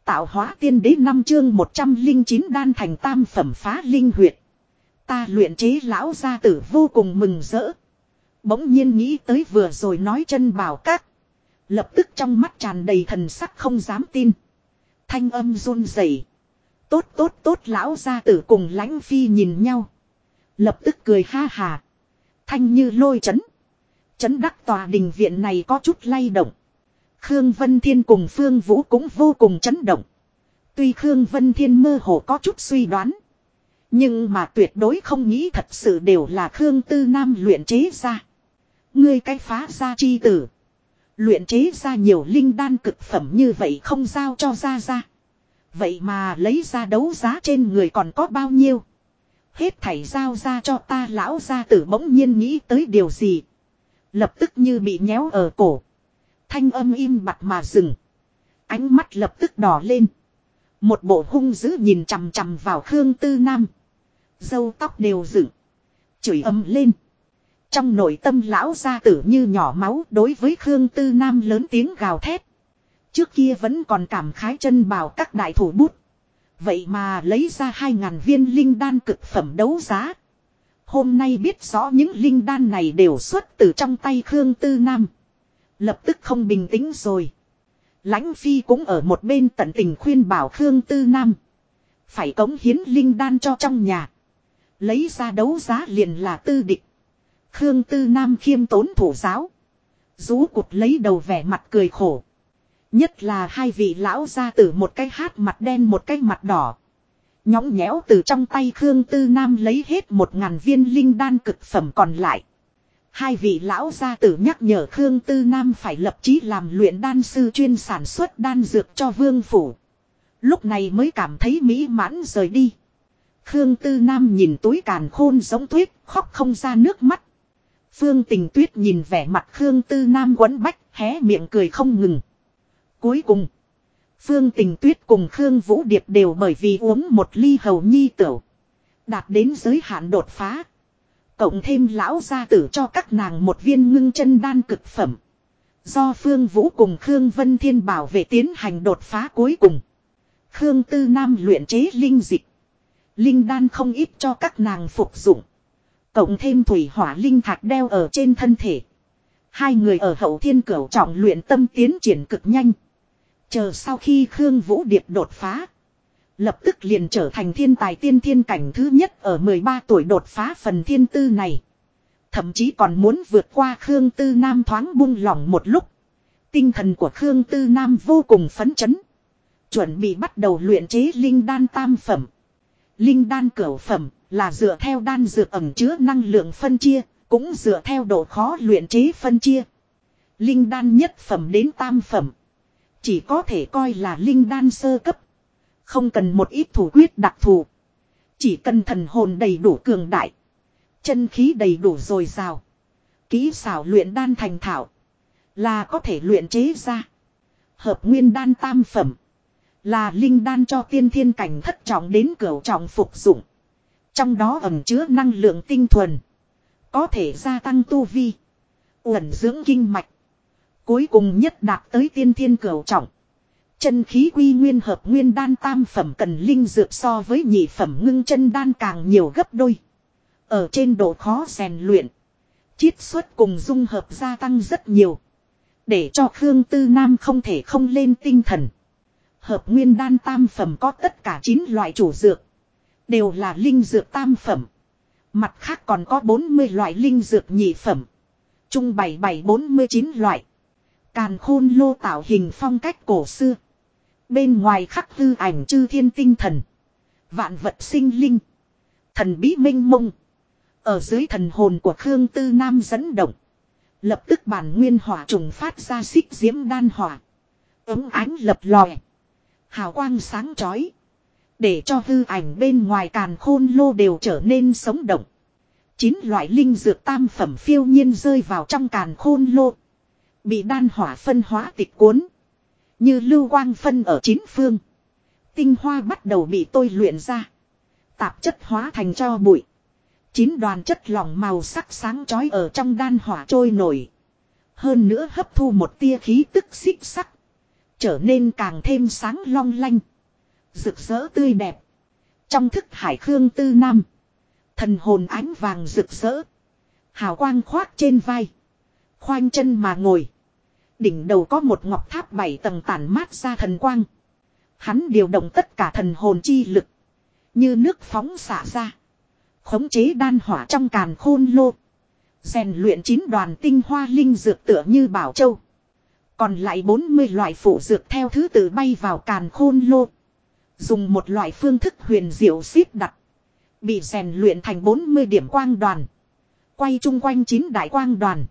Tạo hóa tiên đế 5 chương 109 đan thành tam phẩm phá linh huyệt. Ta luyện chế lão gia tử vô cùng mừng rỡ. Bỗng nhiên nghĩ tới vừa rồi nói chân bảo các. Lập tức trong mắt tràn đầy thần sắc không dám tin. Thanh âm run rẩy. Tốt lão gia tử cùng Lãnh Phi nhìn nhau. Lập tức cười ha hà. Thanh như lôi chấn. Chấn đắc tòa đình viện này có chút lay động. Khương Vân Thiên cùng Phương Vũ cũng vô cùng chấn động. Tuy Khương Vân Thiên mơ hồ có chút suy đoán. Nhưng mà tuyệt đối không nghĩ thật sự đều là Khương Tư Nam luyện chế ra. Ngươi cái phá gia chi tử. Luyện chế ra nhiều linh đan cực phẩm như vậy không giao cho ra. Vậy mà lấy ra đấu giá trên người còn có bao nhiêu. Hết thảy giao ra cho ta lão gia tử bỗng nhiên nghĩ tới điều gì. Lập tức như bị nhéo ở cổ. Thanh âm im bặt mà dừng. Ánh mắt lập tức đỏ lên. Một bộ hung dữ nhìn chằm chằm vào Khương Tư Nam. Râu tóc đều dựng. Chửi ầm lên. Trong nội tâm lão gia tử như nhỏ máu đối với Khương Tư Nam lớn tiếng gào thét. Trước kia vẫn còn cảm khái chân bào các đại thủ bút. Vậy mà lấy ra 2.000 viên linh đan cực phẩm đấu giá. Hôm nay biết rõ những linh đan này đều xuất từ trong tay Khương Tư Nam. Lập tức không bình tĩnh rồi. Lãnh Phi cũng ở một bên tận tình khuyên bảo Khương Tư Nam. Phải cống hiến linh đan cho trong nhà. Lấy ra đấu giá liền là tư địch. Khương Tư Nam khiêm tốn thủ giáo. Rú cụt lấy đầu vẻ mặt cười khổ. Nhất là hai vị lão gia tử một cái hát mặt đen một cái mặt đỏ. Nhõng nhẽo từ trong tay Khương Tư Nam lấy hết 1.000 viên linh đan cực phẩm còn lại. Hai vị lão gia tử nhắc nhở Khương Tư Nam phải lập chí làm luyện đan sư chuyên sản xuất đan dược cho vương phủ. Lúc này mới cảm thấy mỹ mãn rời đi. Khương Tư Nam nhìn túi càn khôn giống tuyết, khóc không ra nước mắt. Phương Tình Tuyết nhìn vẻ mặt Khương Tư Nam quấn bách, hé miệng cười không ngừng. Cuối cùng, Phương Tình Tuyết cùng Khương Vũ Điệp đều bởi vì uống một ly hầu nhi tửu. Đạt đến giới hạn đột phá. Cộng thêm lão gia tử cho các nàng một viên ngưng chân đan cực phẩm. Do Phương Vũ cùng Khương Vân Thiên bảo vệ tiến hành đột phá cuối cùng. Khương Tư Nam luyện chế linh dịch. Linh đan không ít cho các nàng phục dụng. Cộng thêm thủy hỏa linh thạch đeo ở trên thân thể. Hai người ở Hậu Thiên Cửu trọng luyện tâm tiến triển cực nhanh. Chờ sau khi Khương Vũ Điệp đột phá. Lập tức liền trở thành thiên tài tiên thiên cảnh thứ nhất ở 13 tuổi đột phá phần thiên tư này. Thậm chí còn muốn vượt qua Khương Tư Nam thoáng buông lỏng một lúc. Tinh thần của Khương Tư Nam vô cùng phấn chấn. Chuẩn bị bắt đầu luyện chế linh đan tam phẩm. Linh đan cửu phẩm là dựa theo đan dược ẩn chứa năng lượng phân chia, cũng dựa theo độ khó luyện chế phân chia. Linh đan nhất phẩm đến tam phẩm. Chỉ có thể coi là linh đan sơ cấp. Không cần một ít thủ quyết đặc thù. Chỉ cần thần hồn đầy đủ cường đại. Chân khí đầy đủ dồi dào. Kỹ xảo luyện đan thành thạo. Là có thể luyện chế ra. Hợp nguyên đan tam phẩm. Là linh đan cho tiên thiên cảnh thất trọng đến cửu trọng phục dụng. Trong đó ẩn chứa năng lượng tinh thuần. Có thể gia tăng tu vi. Uẩn dưỡng kinh mạch. Cuối cùng nhất đạt tới tiên thiên cửu trọng. Chân khí quy nguyên hợp nguyên đan tam phẩm cần linh dược so với nhị phẩm ngưng chân đan càng nhiều gấp đôi. Ở trên độ khó rèn luyện. Chiết xuất cùng dung hợp gia tăng rất nhiều. Để cho Khương Tư Nam không thể không lên tinh thần. Hợp nguyên đan tam phẩm có tất cả 9 loại chủ dược. Đều là linh dược tam phẩm. Mặt khác còn có 40 loại linh dược nhị phẩm. Trung 4749 loại. Càn khôn lô tạo hình phong cách cổ xưa. Bên ngoài khắc hư ảnh chư thiên tinh thần. Vạn vật sinh linh. Thần bí minh mông. Ở dưới thần hồn của Khương Tư Nam dẫn động. Lập tức bản nguyên hỏa trùng phát ra xích diễm đan hỏa. Ấm ánh lập lòe. Hào quang sáng chói. Để cho hư ảnh bên ngoài càn khôn lô đều trở nên sống động. 9 loại linh dược tam phẩm phiêu nhiên rơi vào trong càn khôn lô. Bị đan hỏa phân hóa tịch cuốn. Như lưu quang phân ở 9 phương. Tinh hoa bắt đầu bị tôi luyện ra. Tạp chất hóa thành tro bụi. 9 đoàn chất lỏng màu sắc sáng chói ở trong đan hỏa trôi nổi. Hơn nữa hấp thu một tia khí tức xích sắc. trở nên càng thêm sáng long lanh. Rực rỡ tươi đẹp. Trong thức hải Khương Tư Nam. Thần hồn ánh vàng rực rỡ. Hào quang khoác trên vai. Khoanh chân mà ngồi. Đỉnh đầu có một ngọc tháp 7 tầng tản mát ra thần quang. Hắn điều động tất cả thần hồn chi lực. Như nước phóng xả ra. Khống chế đan hỏa trong càn khôn lô. Rèn luyện 9 đoàn tinh hoa linh dược tựa như bảo châu. Còn lại 40 loại phụ dược theo thứ tự bay vào càn khôn lô. Dùng một loại phương thức huyền diệu xếp đặt. Bị rèn luyện thành 40 điểm quang đoàn. Quay chung quanh 9 đại quang đoàn.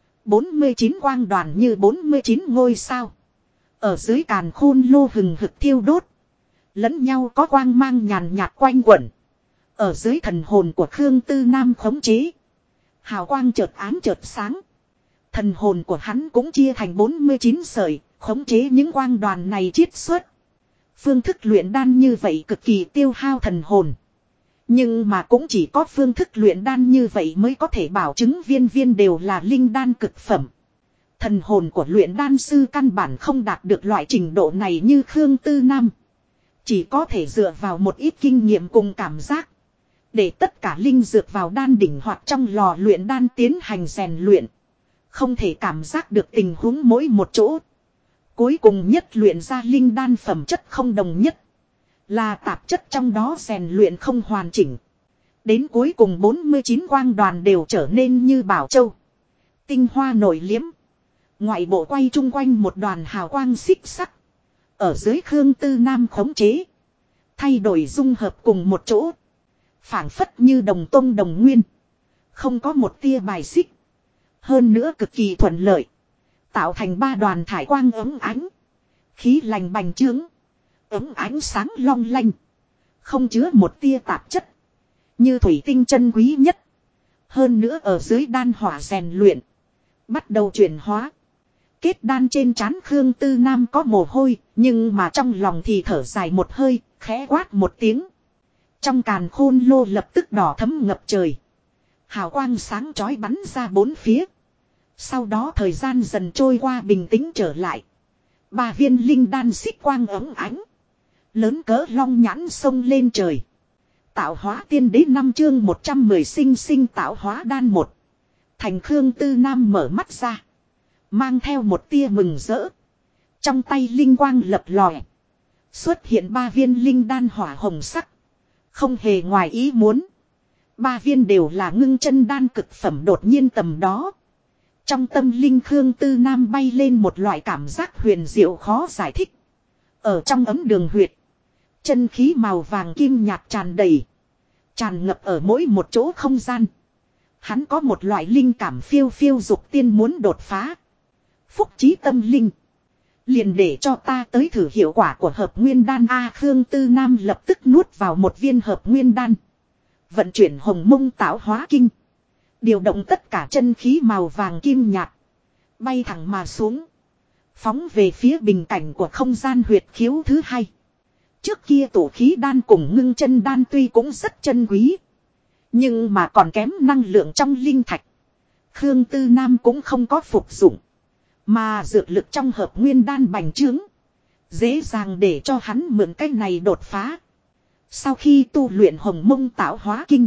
49 quang đoàn như 49 ngôi sao. Ở dưới càn khôn lô hừng hực thiêu đốt. Lẫn nhau có quang mang nhàn nhạt quanh quẩn. Ở dưới thần hồn của Khương Tư Nam khống chế. Hào quang chợt ám chợt sáng. Thần hồn của hắn cũng chia thành 49 sợi, khống chế những quang đoàn này chiết xuất. Phương thức luyện đan như vậy cực kỳ tiêu hao thần hồn. Nhưng mà cũng chỉ có phương thức luyện đan như vậy mới có thể bảo chứng viên viên đều là linh đan cực phẩm. Thần hồn của luyện đan sư căn bản không đạt được loại trình độ này như Khương Tư Nam. Chỉ có thể dựa vào một ít kinh nghiệm cùng cảm giác. Để tất cả linh dược vào đan đỉnh hoặc trong lò luyện đan tiến hành rèn luyện. Không thể cảm giác được tình huống mỗi một chỗ. Cuối cùng nhất luyện ra linh đan phẩm chất không đồng nhất. Là tạp chất trong đó rèn luyện không hoàn chỉnh. Đến cuối cùng 49 quang đoàn đều trở nên như bảo châu. Tinh hoa nổi liếm. Ngoại bộ quay chung quanh một đoàn hào quang xích sắc. Ở dưới Khương Tư Nam khống chế. Thay đổi dung hợp cùng một chỗ. Phảng phất như đồng tông đồng nguyên. Không có một tia bài xích. Hơn nữa cực kỳ thuận lợi. Tạo thành 3 đoàn thải quang ấm ánh. Khí lành bành trướng. Ấm ánh sáng long lanh. Không chứa một tia tạp chất. Như thủy tinh chân quý nhất. Hơn nữa ở dưới đan hỏa rèn luyện. Bắt đầu chuyển hóa. Kết đan trên trán Khương Tư Nam có mồ hôi. Nhưng mà trong lòng thì thở dài một hơi. Khẽ quát một tiếng. Trong càn khôn lô lập tức đỏ thấm ngập trời. Hào quang sáng chói bắn ra bốn phía. Sau đó thời gian dần trôi qua bình tĩnh trở lại. 3 viên linh đan xích quang ấm ánh. Lớn cỡ long nhãn sông lên trời. Tạo hóa tiên đế 5 chương 110 sinh sinh tạo hóa đan 1. Thành Khương Tư Nam mở mắt ra. Mang theo một tia mừng rỡ. Trong tay linh quang lập lòe. Xuất hiện 3 viên linh đan hỏa hồng sắc. Không hề ngoài ý muốn. 3 viên đều là ngưng chân đan cực phẩm đột nhiên tầm đó. Trong tâm linh Khương Tư Nam bay lên một loại cảm giác huyền diệu khó giải thích. Ở trong ấm đường huyệt. Chân khí màu vàng kim nhạt tràn đầy. Tràn ngập ở mỗi một chỗ không gian. Hắn có một loại linh cảm phiêu phiêu dục tiên muốn đột phá. Phúc trí tâm linh. Liền để cho ta tới thử hiệu quả của hợp nguyên đan A. Khương Tư Nam lập tức nuốt vào một viên hợp nguyên đan. Vận chuyển hồng mông tạo hóa kinh. Điều động tất cả chân khí màu vàng kim nhạt. Bay thẳng mà xuống. Phóng về phía bình cảnh của không gian huyệt khiếu thứ 2. Trước kia tổ khí đan cùng ngưng chân đan tuy cũng rất chân quý. Nhưng mà còn kém năng lượng trong linh thạch. Khương Tư Nam cũng không có phục dụng. Mà dược lực trong hợp nguyên đan bành trướng. Dễ dàng để cho hắn mượn cách này đột phá. Sau khi tu luyện hồng mông tạo hóa kinh.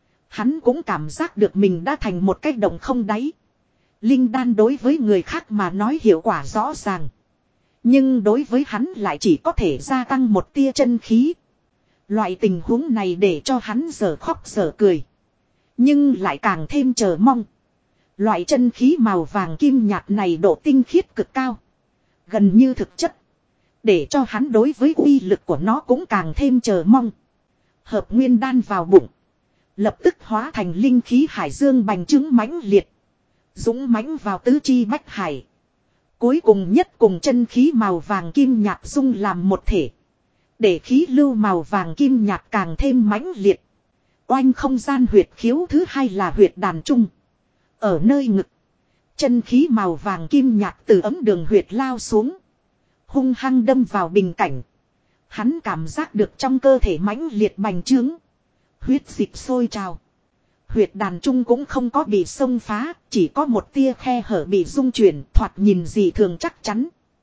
Hắn cũng cảm giác được mình đã thành một cái động không đáy. Linh đan đối với người khác mà nói hiệu quả rõ ràng. Nhưng đối với hắn lại chỉ có thể gia tăng một tia chân khí. Loại tình huống này để cho hắn giờ khóc giờ cười. Nhưng lại càng thêm chờ mong. Loại chân khí màu vàng kim nhạt này độ tinh khiết cực cao. Gần như thực chất. Để cho hắn đối với uy lực của nó cũng càng thêm chờ mong. Hợp nguyên đan vào bụng. Lập tức hóa thành linh khí hải dương bành trướng mãnh liệt. Dũng mãnh vào tứ chi bách hải. Cuối cùng nhất cùng chân khí màu vàng kim nhạt dung làm một thể. Để khí lưu màu vàng kim nhạt càng thêm mãnh liệt. Oanh không gian huyệt khiếu thứ 2 là huyệt đàn trung. Ở nơi ngực. Chân khí màu vàng kim nhạt từ ấm đường huyệt lao xuống. Hung hăng đâm vào bình cảnh. Hắn cảm giác được trong cơ thể mãnh liệt bành trướng. Huyết dịch sôi trào. Huyệt đàn trung cũng không có bị xông phá. Chỉ có một tia khe hở bị rung chuyển thoạt nhìn dị thường chắc chắn.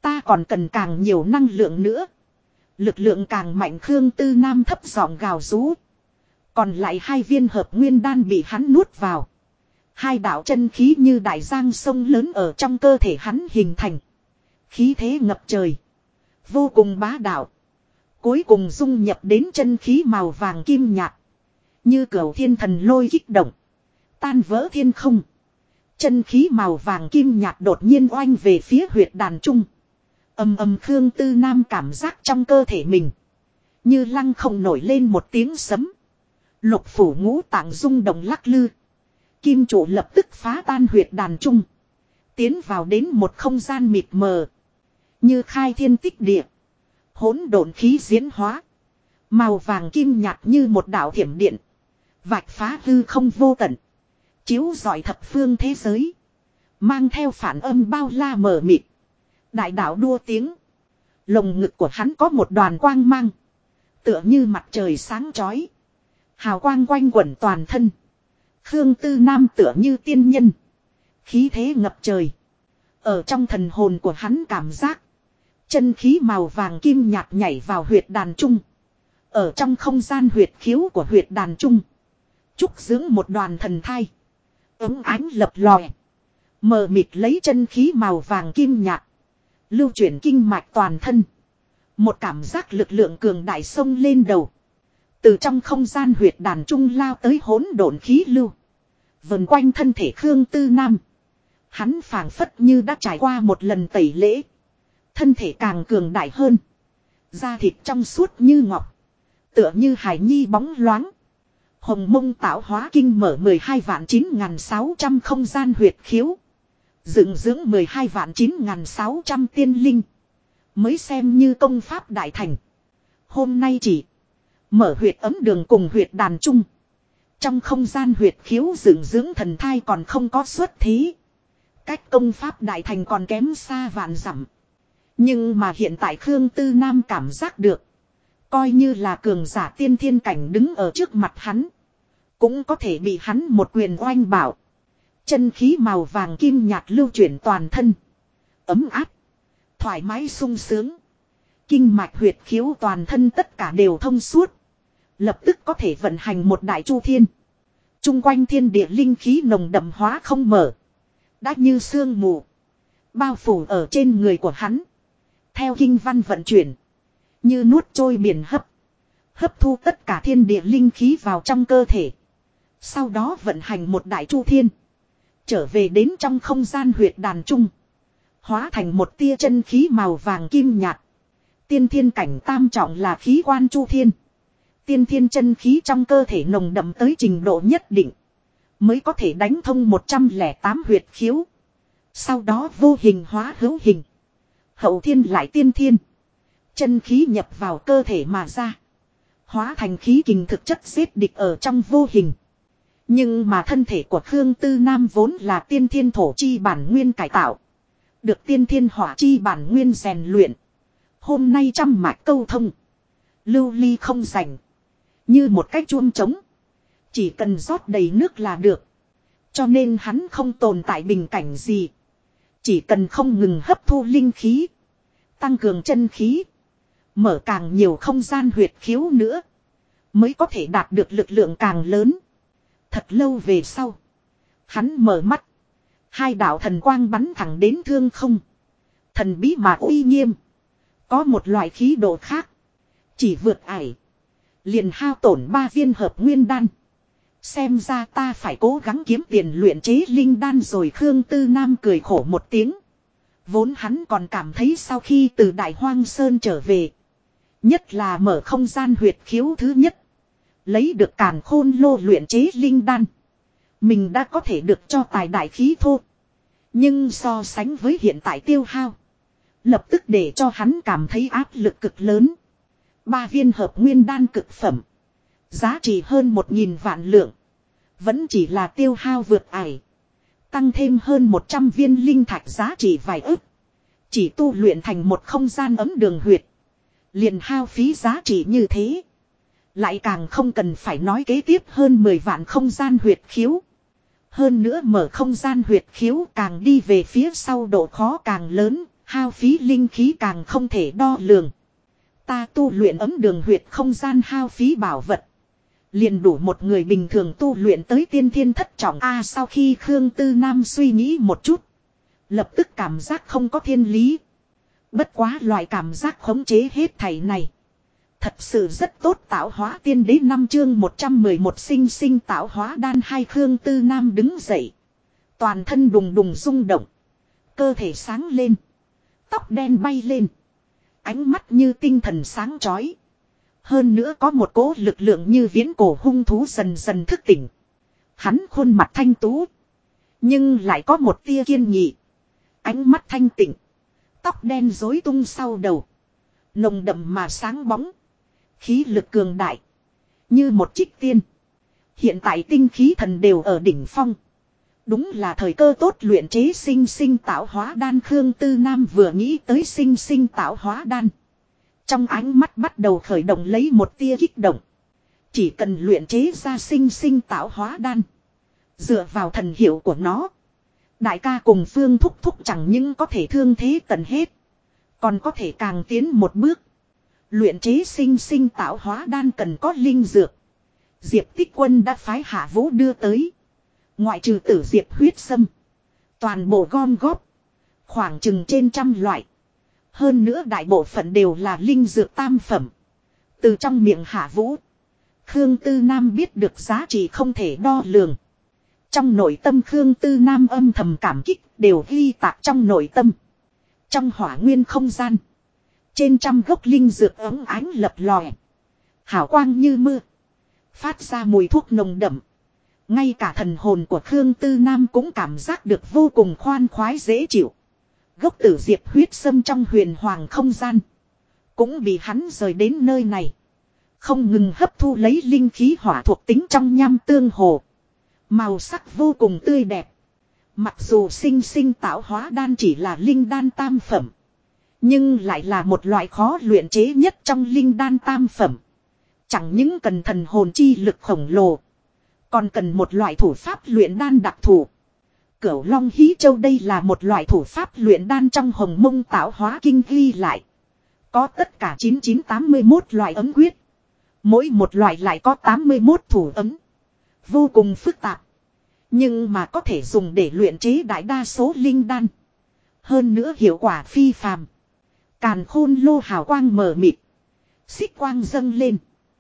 Ta còn cần càng nhiều năng lượng nữa. Lực lượng càng mạnh Khương Tư Nam thấp giọng gào rú. Còn lại 2 viên hợp nguyên đan bị hắn nuốt vào. 2 đạo chân khí như đại giang sông lớn ở trong cơ thể hắn hình thành. Khí thế ngập trời. Vô cùng bá đạo. Cuối cùng dung nhập đến chân khí màu vàng kim nhạt. Như cửu thiên thần lôi kích động. Tan vỡ thiên không. Chân khí màu vàng kim nhạt đột nhiên oanh về phía huyệt đàn trung. Ầm ầm Khương Tư Nam cảm giác trong cơ thể mình. Như lăng không nổi lên một tiếng sấm. Lục phủ ngũ tạng rung động lắc lư. Kim trụ lập tức phá tan huyệt đàn trung. Tiến vào đến một không gian mịt mờ. Như khai thiên tích địa. Hỗn độn khí diễn hóa. Màu vàng kim nhạt như một đạo thiểm điện. Vạch phá hư không vô tận. Chiếu rọi thập phương thế giới. Mang theo phản âm bao la mờ mịt. Đại đạo đua tiếng. Lồng ngực của hắn có một đoàn quang mang. Tựa như mặt trời sáng chói. Hào quang quanh quẩn toàn thân. Khương Tư Nam tựa như tiên nhân. Khí thế ngập trời. Ở trong thần hồn của hắn cảm giác. Chân khí màu vàng kim nhạt nhảy vào huyệt đàn trung. Ở trong không gian huyệt khiếu của huyệt đàn trung. Trúc dưỡng một đoàn thần thai. Ấm ánh lập lòe. Mờ mịt lấy chân khí màu vàng kim nhạt. Lưu chuyển kinh mạch toàn thân. Một cảm giác lực lượng cường đại sông lên đầu. Từ trong không gian huyệt đàn trung lao tới hỗn độn khí lưu. Vần quanh thân thể Khương Tư Nam. Hắn phảng phất như đã trải qua một lần tẩy lễ. Thân thể càng cường đại hơn. Da thịt trong suốt như ngọc. Tựa như hải nhi bóng loáng. Hồng Mông Tạo Hóa Kinh mở 12.9.600 không gian huyệt khiếu. Dựng dưỡng 12.9.600 tiên linh. Mới xem như công pháp đại thành. Hôm nay chỉ mở huyệt ấm đường cùng huyệt đàn trung. Trong không gian huyệt khiếu dựng dưỡng thần thai còn không có xuất thí. Cách công pháp đại thành còn kém xa vạn dặm. Nhưng mà hiện tại Khương Tư Nam cảm giác được. Coi như là cường giả tiên thiên cảnh đứng ở trước mặt hắn. Cũng có thể bị hắn một quyền oanh bảo. Chân khí màu vàng kim nhạt lưu chuyển toàn thân. Ấm áp. Thoải mái sung sướng. Kinh mạch huyệt khiếu toàn thân tất cả đều thông suốt. Lập tức có thể vận hành một đại chu thiên. Trung quanh thiên địa linh khí nồng đậm hóa không mở. Đã như sương mù. Bao phủ ở trên người của hắn. Theo kinh văn vận chuyển. Như nuốt trôi biển hấp. Hấp thu tất cả thiên địa linh khí vào trong cơ thể. Sau đó vận hành một đại chu thiên. Trở về đến trong không gian huyệt đàn trung. Hóa thành một tia chân khí màu vàng kim nhạt. Tiên thiên cảnh tam trọng là khí quan chu thiên. Tiên thiên chân khí trong cơ thể nồng đậm tới trình độ nhất định. Mới có thể đánh thông 108 huyệt khiếu. Sau đó vô hình hóa hữu hình. Hậu thiên lại tiên thiên. Chân khí nhập vào cơ thể mà ra. Hóa thành khí kình thực chất xếp địch ở trong vô hình. Nhưng mà thân thể của Khương Tư Nam vốn là tiên thiên thổ chi bản nguyên cải tạo. Được tiên thiên hỏa chi bản nguyên rèn luyện. Hôm nay trăm mạch câu thông. Lưu ly không rảnh. Như một cái chuông trống. Chỉ cần rót đầy nước là được. Cho nên hắn không tồn tại bình cảnh gì. Chỉ cần không ngừng hấp thu linh khí. Tăng cường chân khí. Mở càng nhiều không gian huyệt khiếu nữa. Mới có thể đạt được lực lượng càng lớn. Thật lâu về sau. Hắn mở mắt. 2 đạo thần quang bắn thẳng đến thương không. Thần bí mà uy nghiêm. Có một loại khí độ khác. Chỉ vượt ải. Liền hao tổn 3 viên hợp nguyên đan. Xem ra ta phải cố gắng kiếm tiền luyện chế linh đan rồi. Khương Tư Nam cười khổ một tiếng. Vốn hắn còn cảm thấy sau khi từ Đại Hoang Sơn trở về. Nhất là mở không gian huyệt khiếu thứ nhất. Lấy được càn khôn lô luyện chế linh đan. Mình đã có thể được cho tài đại khí thô. Nhưng so sánh với hiện tại tiêu hao. Lập tức để cho hắn cảm thấy áp lực cực lớn. 3 viên hợp nguyên đan cực phẩm. Giá trị hơn 1.000 vạn lượng. Vẫn chỉ là tiêu hao vượt ải. Tăng thêm hơn 100 viên linh thạch giá trị vài ức. Chỉ tu luyện thành một không gian ấm đường huyệt. Liền hao phí giá trị như thế. Lại càng không cần phải nói kế tiếp hơn 10 vạn không gian huyệt khiếu. Hơn nữa mở không gian huyệt khiếu càng đi về phía sau độ khó càng lớn. Hao phí linh khí càng không thể đo lường. Ta tu luyện ấm đường huyệt không gian hao phí bảo vật. Liền đủ một người bình thường tu luyện tới tiên thiên thất trọng A. Sau khi Khương Tư Nam suy nghĩ một chút. Lập tức cảm giác không có thiên lý. Bất quá loại cảm giác khống chế hết thảy này. Thật sự rất tốt. Tạo hóa tiên đế 5 chương 111 sinh sinh tạo hóa đan. Hai Khương Tư Nam đứng dậy. Toàn thân đùng đùng rung động. Cơ thể sáng lên. Tóc đen bay lên. Ánh mắt như tinh thần sáng chói. Hơn nữa có một cỗ lực lượng như viễn cổ hung thú dần dần thức tỉnh. Hắn khuôn mặt thanh tú. Nhưng lại có một tia kiên nghị. Ánh mắt thanh tịnh. Tóc đen rối tung sau đầu. Nồng đậm mà sáng bóng. Khí lực cường đại. Như một trích tiên. Hiện tại tinh khí thần đều ở đỉnh phong. Đúng là thời cơ tốt luyện chế sinh sinh tạo hóa đan. Khương Tư Nam vừa nghĩ tới sinh sinh tạo hóa đan. Trong ánh mắt bắt đầu khởi động lấy một tia kích động. Chỉ cần luyện chế ra sinh sinh tạo hóa đan. Dựa vào thần hiệu của nó. Đại ca cùng Phương thúc thúc chẳng những có thể thương thế tận hết. Còn có thể càng tiến một bước. Luyện chế sinh sinh tạo hóa đan cần có linh dược. Diệp Tích Quân đã phái Hạ Vũ đưa tới. Ngoại trừ tử diệp huyết sâm. Toàn bộ gom góp. Khoảng chừng trên 100 loại. Hơn nữa đại bộ phận đều là linh dược tam phẩm. Từ trong miệng Hạ Vũ. Khương Tư Nam biết được giá trị không thể đo lường. Trong nội tâm Khương Tư Nam âm thầm cảm kích đều ghi tạc trong nội tâm. Trong hỏa nguyên không gian. Trên 100 gốc linh dược ống ánh lập lòe. Hào quang như mưa. Phát ra mùi thuốc nồng đậm. Ngay cả thần hồn của Khương Tư Nam cũng cảm giác được vô cùng khoan khoái dễ chịu. Gốc tử diệp huyết sâm trong huyền hoàng không gian. Cũng bị hắn rời đến nơi này. Không ngừng hấp thu lấy linh khí hỏa thuộc tính trong nham tương hồ. Màu sắc vô cùng tươi đẹp. Mặc dù sinh sinh tạo hóa đan chỉ là linh đan tam phẩm. Nhưng lại là một loại khó luyện chế nhất trong linh đan tam phẩm. Chẳng những cần thần hồn chi lực khổng lồ. Còn cần một loại thủ pháp luyện đan đặc thù. Cửu Long Hí Châu đây là một loại thủ pháp luyện đan trong Hồng Mông tạo hóa kinh ghi lại. Có tất cả 9981 loại ấm quyết. Mỗi một loại lại có 81 thủ ấm. Vô cùng phức tạp. Nhưng mà có thể dùng để luyện chế đại đa số linh đan. Hơn nữa hiệu quả phi phàm. Càn khôn lô hào quang mờ mịt. Xích quang dâng lên.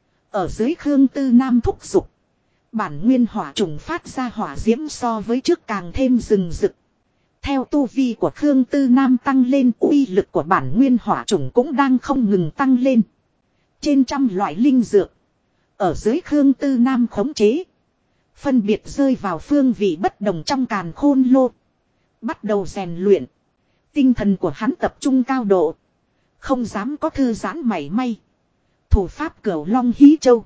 Ở dưới Khương Tư Nam thúc giục. Bản nguyên hỏa trùng phát ra hỏa diễm so với trước càng thêm rừng rực. Theo tu vi của Khương Tư Nam tăng lên, uy lực của bản nguyên hỏa trùng cũng đang không ngừng tăng lên. Trên 100 loại linh dược. Ở dưới Khương Tư Nam khống chế. Phân biệt rơi vào phương vị bất đồng trong càn khôn lô. Bắt đầu rèn luyện. Tinh thần của hắn tập trung cao độ. Không dám có thư giãn mảy may. Thủ pháp Cửu Long Hí Châu.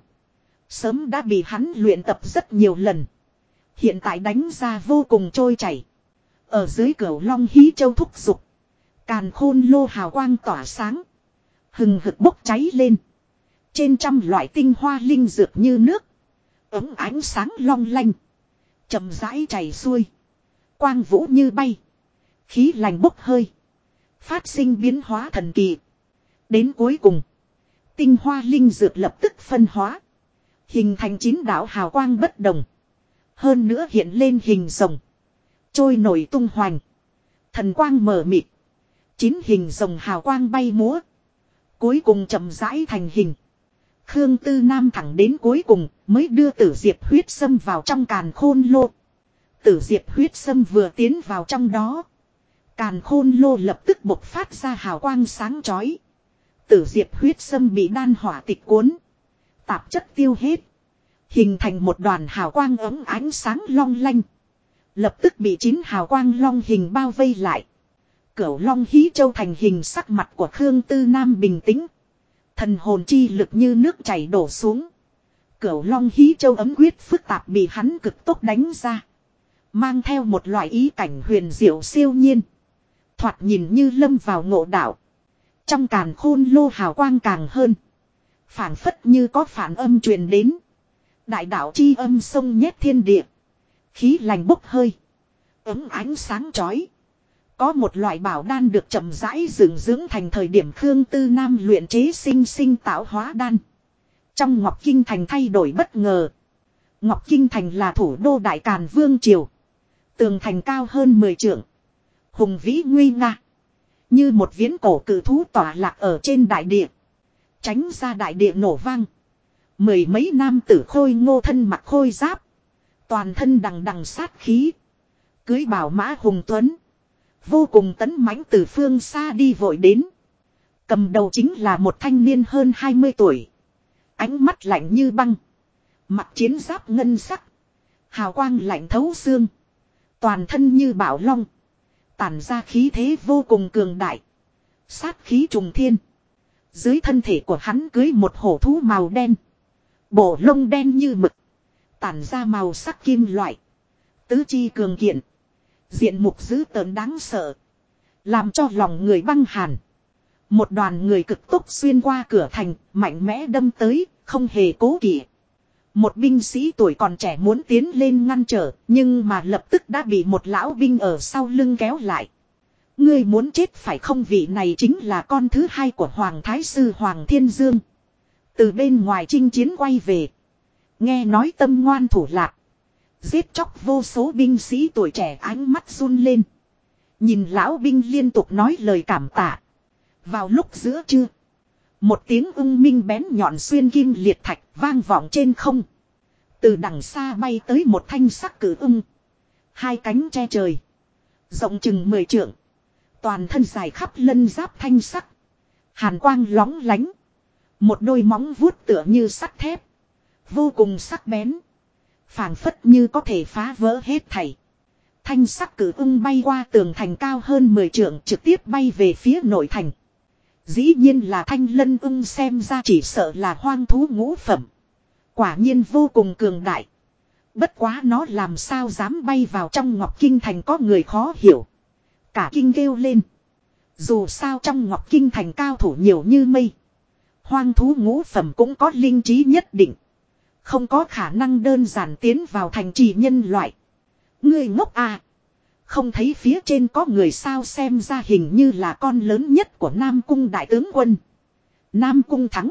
Sớm đã bị hắn luyện tập rất nhiều lần. Hiện tại đánh ra vô cùng trôi chảy. Ở dưới Cửu Long Hí Châu thúc giục. Càn khôn lô hào quang tỏa sáng. Hừng hực bốc cháy lên. Trên 100 loại tinh hoa linh dược như nước. Ấm ánh sáng long lanh. Chậm rãi chảy xuôi. Quang vũ như bay. Khí lành bốc hơi. Phát sinh biến hóa thần kỳ. Đến cuối cùng. Tinh hoa linh dược lập tức phân hóa. Hình thành 9 đạo hào quang bất đồng. Hơn nữa hiện lên hình rồng. Trôi nổi tung hoành. Thần quang mờ mịt. 9 hình rồng hào quang bay múa. Cuối cùng chậm rãi thành hình. Khương Tư Nam thẳng đến cuối cùng mới đưa tử diệp huyết sâm vào trong càn khôn lô. Tử diệp huyết sâm vừa tiến vào trong đó. Càn khôn lô lập tức bộc phát ra hào quang sáng chói. Tử diệp huyết sâm bị đan hỏa tịch cuốn. Tạp chất tiêu hết. Hình thành một đoàn hào quang ấm ánh sáng long lanh. Lập tức bị 9 hào quang long hình bao vây lại. Cửu Long Hí Châu thành hình sắc mặt của Khương Tư Nam bình tĩnh. Thần hồn chi lực như nước chảy đổ xuống. Cửu Long Hí Châu ấm quyết phức tạp bị hắn cực tốc đánh ra. Mang theo một loại ý cảnh huyền diệu siêu nhiên. Thoạt nhìn như lâm vào ngộ đạo. Trong càn khôn lô hào quang càng hơn. Phảng phất như có phản âm truyền đến. Đại đạo chi âm sông nhét thiên địa. Khí lành bốc hơi. Ấm ánh sáng chói. Có một loại bảo đan được chậm rãi dưỡng thành thời điểm Khương Tư Nam luyện chế sinh tạo hóa đan. Trong Ngọc Kinh Thành thay đổi bất ngờ. Ngọc Kinh Thành là thủ đô Đại Càn Vương Triều. Tường thành cao hơn 10 trượng. Hùng vĩ nguy nga. Như một viễn cổ cự thú tỏa lạc ở trên đại địa. Tránh ra đại địa nổ vang. Mười mấy nam tử khôi ngô thân mặc khôi giáp. Toàn thân đằng đằng sát khí. Cưới bảo mã hùng tuấn. Vô cùng tấn mãnh từ phương xa đi vội đến. Cầm đầu chính là một thanh niên hơn 20 tuổi. Ánh mắt lạnh như băng. Mặc chiến giáp ngân sắc. Hào quang lạnh thấu xương. Toàn thân như bảo long. Tản ra khí thế vô cùng cường đại. Sát khí trùng thiên. Dưới thân thể của hắn cưới một hổ thú màu đen. Bộ lông đen như mực. Tản ra màu sắc kim loại. Tứ chi cường kiện. Diện mục dữ tợn đáng sợ. Làm cho lòng người băng hàn. Một đoàn người cực tốc xuyên qua cửa thành. Mạnh mẽ đâm tới. Không hề cố kỵ. Một binh sĩ tuổi còn trẻ muốn tiến lên ngăn trở. Nhưng mà lập tức đã bị một lão binh ở sau lưng kéo lại. Ngươi muốn chết phải không, vị này chính là con thứ hai của Hoàng Thái Sư Hoàng Thiên Dương. Từ bên ngoài chinh chiến quay về. Nghe nói tâm ngoan thủ lạc. Giết chóc vô số binh sĩ tuổi trẻ, ánh mắt run lên. Nhìn lão binh liên tục nói lời cảm tạ. Vào lúc giữa trưa. Một tiếng ưng minh bén nhọn xuyên kim liệt thạch vang vọng trên không. Từ đằng xa bay tới một thanh sắc cử ưng. Hai cánh che trời. Rộng chừng 10 trượng. Toàn thân dài khắp lân giáp thanh sắc. Hàn quang lóng lánh. Một đôi móng vuốt tựa như sắt thép. Vô cùng sắc bén. Phảng phất như có thể phá vỡ hết thảy. Thanh sắc cử ưng bay qua tường thành cao hơn 10 trượng, trực tiếp bay về phía nội thành. Dĩ nhiên là thanh lân ưng, xem ra chỉ sợ là hoang thú ngũ phẩm. Quả nhiên vô cùng cường đại. Bất quá nó làm sao dám bay vào trong Ngọc Kinh Thành, có người khó hiểu. Cả kinh kêu lên. Dù sao trong Ngọc Kinh Thành cao thủ nhiều như mây. Hoang thú ngũ phẩm cũng có linh trí nhất định. Không có khả năng đơn giản tiến vào thành trì nhân loại. Ngươi ngốc à. Không thấy phía trên có người sao, xem ra hình như là con lớn nhất của Nam Cung đại tướng quân. Nam Cung Thắng.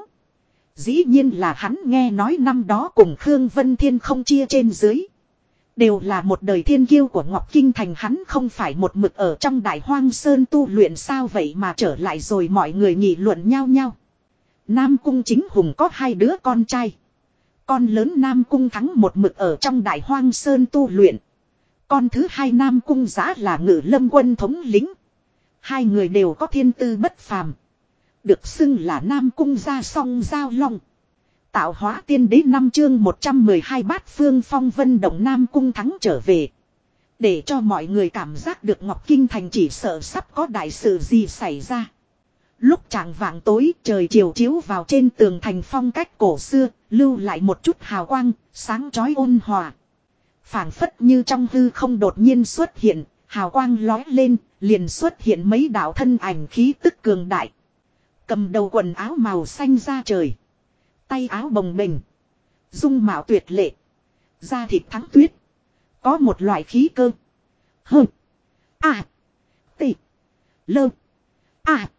Dĩ nhiên là hắn, nghe nói năm đó cùng Khương Vân Thiên không chia trên dưới. Đều là một đời thiên kiêu của Ngọc Kinh Thành, hắn không phải một mực ở trong Đại Hoang Sơn tu luyện sao vậy mà trở lại rồi, mọi người nghị luận nhau nhau. Nam Cung Chính Hùng có 2 đứa con trai. Con lớn Nam Cung Thắng một mực ở trong Đại Hoang Sơn tu luyện. Con thứ hai Nam Cung Giã là Ngự Lâm quân thống lĩnh. 2 người đều có thiên tư bất phàm. Được xưng là Nam Cung Gia Song Giao Long. Tạo hóa tiên đế 5 chương 112 bát phương phong vân động. Nam Cung Thắng trở về. Để cho mọi người cảm giác được Ngọc Kinh Thành chỉ sợ sắp có đại sự gì xảy ra. Lúc chạng vạng tối, trời chiều chiếu vào trên tường thành phong cách cổ xưa, lưu lại một chút hào quang, sáng chói ôn hòa. Phảng phất như trong hư không đột nhiên xuất hiện, hào quang lói lên, liền xuất hiện mấy đạo thân ảnh khí tức cường đại. Cầm đầu quần áo màu xanh da trời. Tay áo bồng bềnh. Dung mạo tuyệt lệ. Da thịt thắng tuyết. Có một loại khí cơ. Hơ. À. Tị. Lơ. À.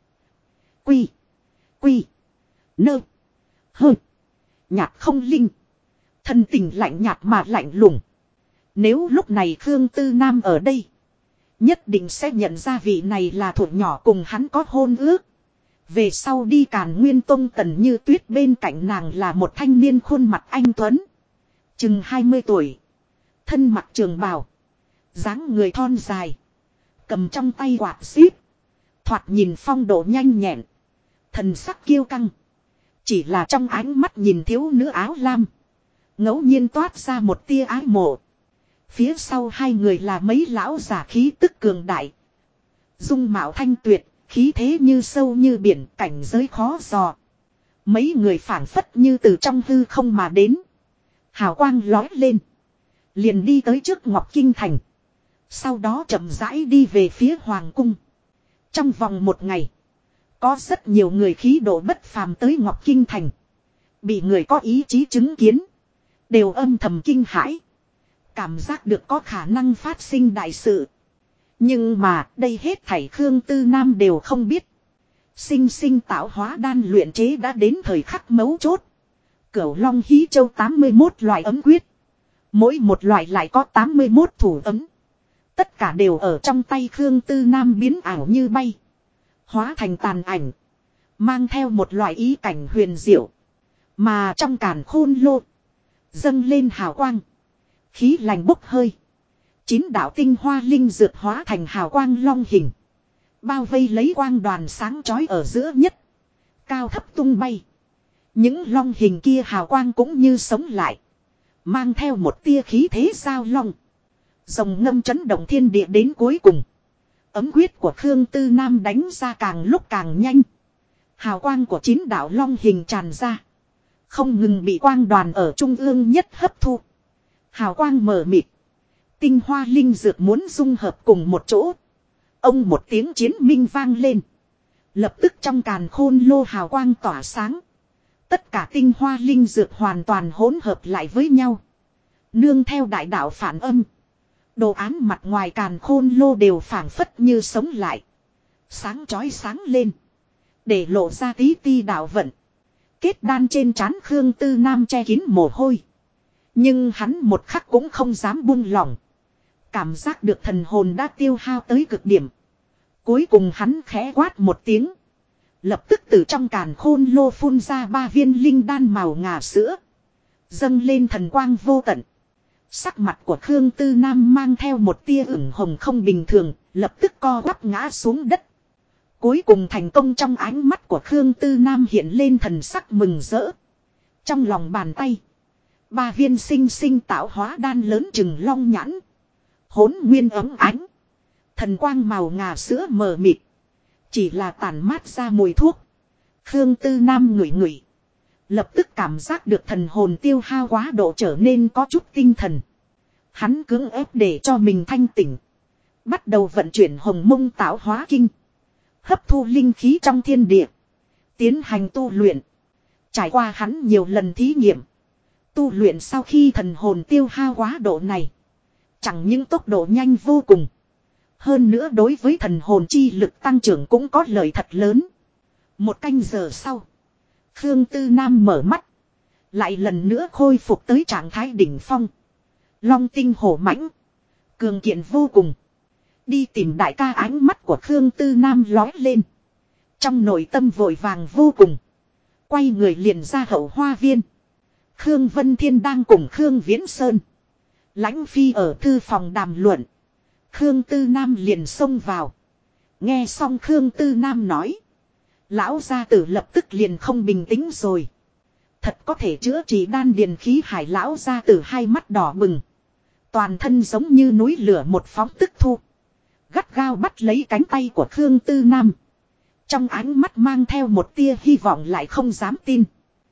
Quy. Quy. Nơ. Hơ. Nhạt không linh. Thân tình lạnh nhạt mà lạnh lùng. Nếu lúc này Khương Tư Nam ở đây, nhất định sẽ nhận ra vị này là thuộc nhỏ cùng hắn có hôn ước. Về sau đi Càn Nguyên Tông Tần Như Tuyết bên cạnh nàng là một thanh niên khuôn mặt anh tuấn. Chừng 20 tuổi. Thân mặc trường bào. Dáng người thon dài. Cầm trong tay quạt xíp. Thoạt nhìn phong độ nhanh nhẹn. Thần sắc kiêu căng. Chỉ là trong ánh mắt nhìn thiếu nữ áo lam. Ngẫu nhiên toát ra một tia ái mộ. Phía sau 2 người là mấy lão giả khí tức cường đại. Dung mạo thanh tuyệt. Khí thế như sâu như biển, cảnh giới khó dò. Mấy người phảng phất như từ trong hư không mà đến. Hào quang lói lên. Liền đi tới trước Ngọc Kinh Thành. Sau đó chậm rãi đi về phía Hoàng Cung. Trong vòng 1 ngày. Có rất nhiều người khí độ bất phàm tới Ngọc Kinh Thành. Bị người có ý chí chứng kiến. Đều âm thầm kinh hãi. Cảm giác được có khả năng phát sinh đại sự. Nhưng mà đây hết thảy Khương Tư Nam đều không biết. Sinh sinh tạo hóa đan luyện chế đã đến thời khắc mấu chốt. Cửu Long Hí Châu 81 loại ấm quyết. Mỗi một loại lại có 81 thủ ấm. Tất cả đều ở trong tay Khương Tư Nam biến ảo như bay. Hóa thành tàn ảnh. Mang theo một loại ý cảnh huyền diệu. Mà trong càn khôn lô. Dâng lên hào quang. Khí lành bốc hơi. 9 đạo tinh hoa linh dược hóa thành hào quang long hình. Bao vây lấy quang đoàn sáng chói ở giữa nhất. Cao thấp tung bay. Những long hình kia hào quang cũng như sống lại. Mang theo một tia khí thế giao long. Rồng ngâm chấn động thiên địa đến cuối cùng. Ấm quyết của Khương Tư Nam đánh ra càng lúc càng nhanh. Hào quang của 9 đạo long hình tràn ra. Không ngừng bị quang đoàn ở trung ương nhất hấp thu. Hào quang mờ mịt. Tinh hoa linh dược muốn dung hợp cùng một chỗ. Ông một tiếng chiến minh vang lên. Lập tức trong càn khôn lô hào quang tỏa sáng. Tất cả tinh hoa linh dược hoàn toàn hỗn hợp lại với nhau. Nương theo đại đạo phản âm. Đồ án mặt ngoài càn khôn lô đều phảng phất như sống lại. Sáng chói sáng lên. Để lộ ra tí ti đạo vận. Kết đan trên trán Khương Tư Nam che kín mồ hôi. Nhưng hắn một khắc cũng không dám buông lỏng. Cảm giác được thần hồn đã tiêu hao tới cực điểm. Cuối cùng hắn khẽ quát một tiếng. Lập tức từ trong càn khôn lô phun ra 3 viên linh đan màu ngà sữa. Dâng lên thần quang vô tận. Sắc mặt của Khương Tư Nam mang theo một tia ửng hồng không bình thường, lập tức co quắp ngã xuống đất. Cuối cùng thành công trong ánh mắt của Khương Tư Nam hiện lên thần sắc mừng rỡ. Trong lòng bàn tay. 3 viên sinh sinh tạo hóa đan lớn chừng long nhãn. Hỗn nguyên ấm ánh. Thần quang màu ngà sữa mờ mịt. Chỉ là tản mát ra mùi thuốc. Khương Tư Nam ngửi ngửi. Lập tức cảm giác được thần hồn tiêu hao quá độ trở nên có chút tinh thần. Hắn cưỡng ép để cho mình thanh tỉnh. Bắt đầu vận chuyển hồng mông tạo hóa kinh. Hấp thu linh khí trong thiên địa. Tiến hành tu luyện. Trải qua hắn nhiều lần thí nghiệm. Tu luyện sau khi thần hồn tiêu hao quá độ này. Chẳng những tốc độ nhanh vô cùng. Hơn nữa đối với thần hồn chi lực tăng trưởng cũng có lợi thật lớn. 1 canh giờ sau. Khương Tư Nam mở mắt. Lại lần nữa khôi phục tới trạng thái đỉnh phong. Long tinh hổ mãnh. Cường kiện vô cùng. Đi tìm đại ca, ánh mắt của Khương Tư Nam lói lên. Trong nội tâm vội vàng vô cùng. Quay người liền ra hậu hoa viên. Khương Vân Thiên đang cùng Khương Viễn Sơn. Lãnh Phi ở thư phòng đàm luận. Khương Tư Nam liền xông vào. Nghe xong Khương Tư Nam nói. Lão gia tử lập tức liền không bình tĩnh rồi. Thật có thể chữa trị đan điền khí hải, lão gia tử hai mắt đỏ bừng. Toàn thân giống như núi lửa một phóng tức thu. Gắt gao bắt lấy cánh tay của Khương Tư Nam. Trong ánh mắt mang theo một tia hy vọng lại không dám tin.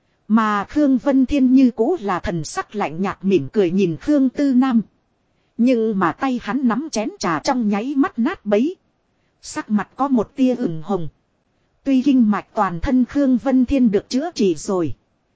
Mà Khương Vân Thiên như cũ là thần sắc lạnh nhạt mỉm cười nhìn Khương Tư Nam. Nhưng mà tay hắn nắm chén trà trong nháy mắt nát bấy. Sắc mặt có một tia ửng hồng. Tuy kinh mạch toàn thân Khương Vân Thiên được chữa trị rồi.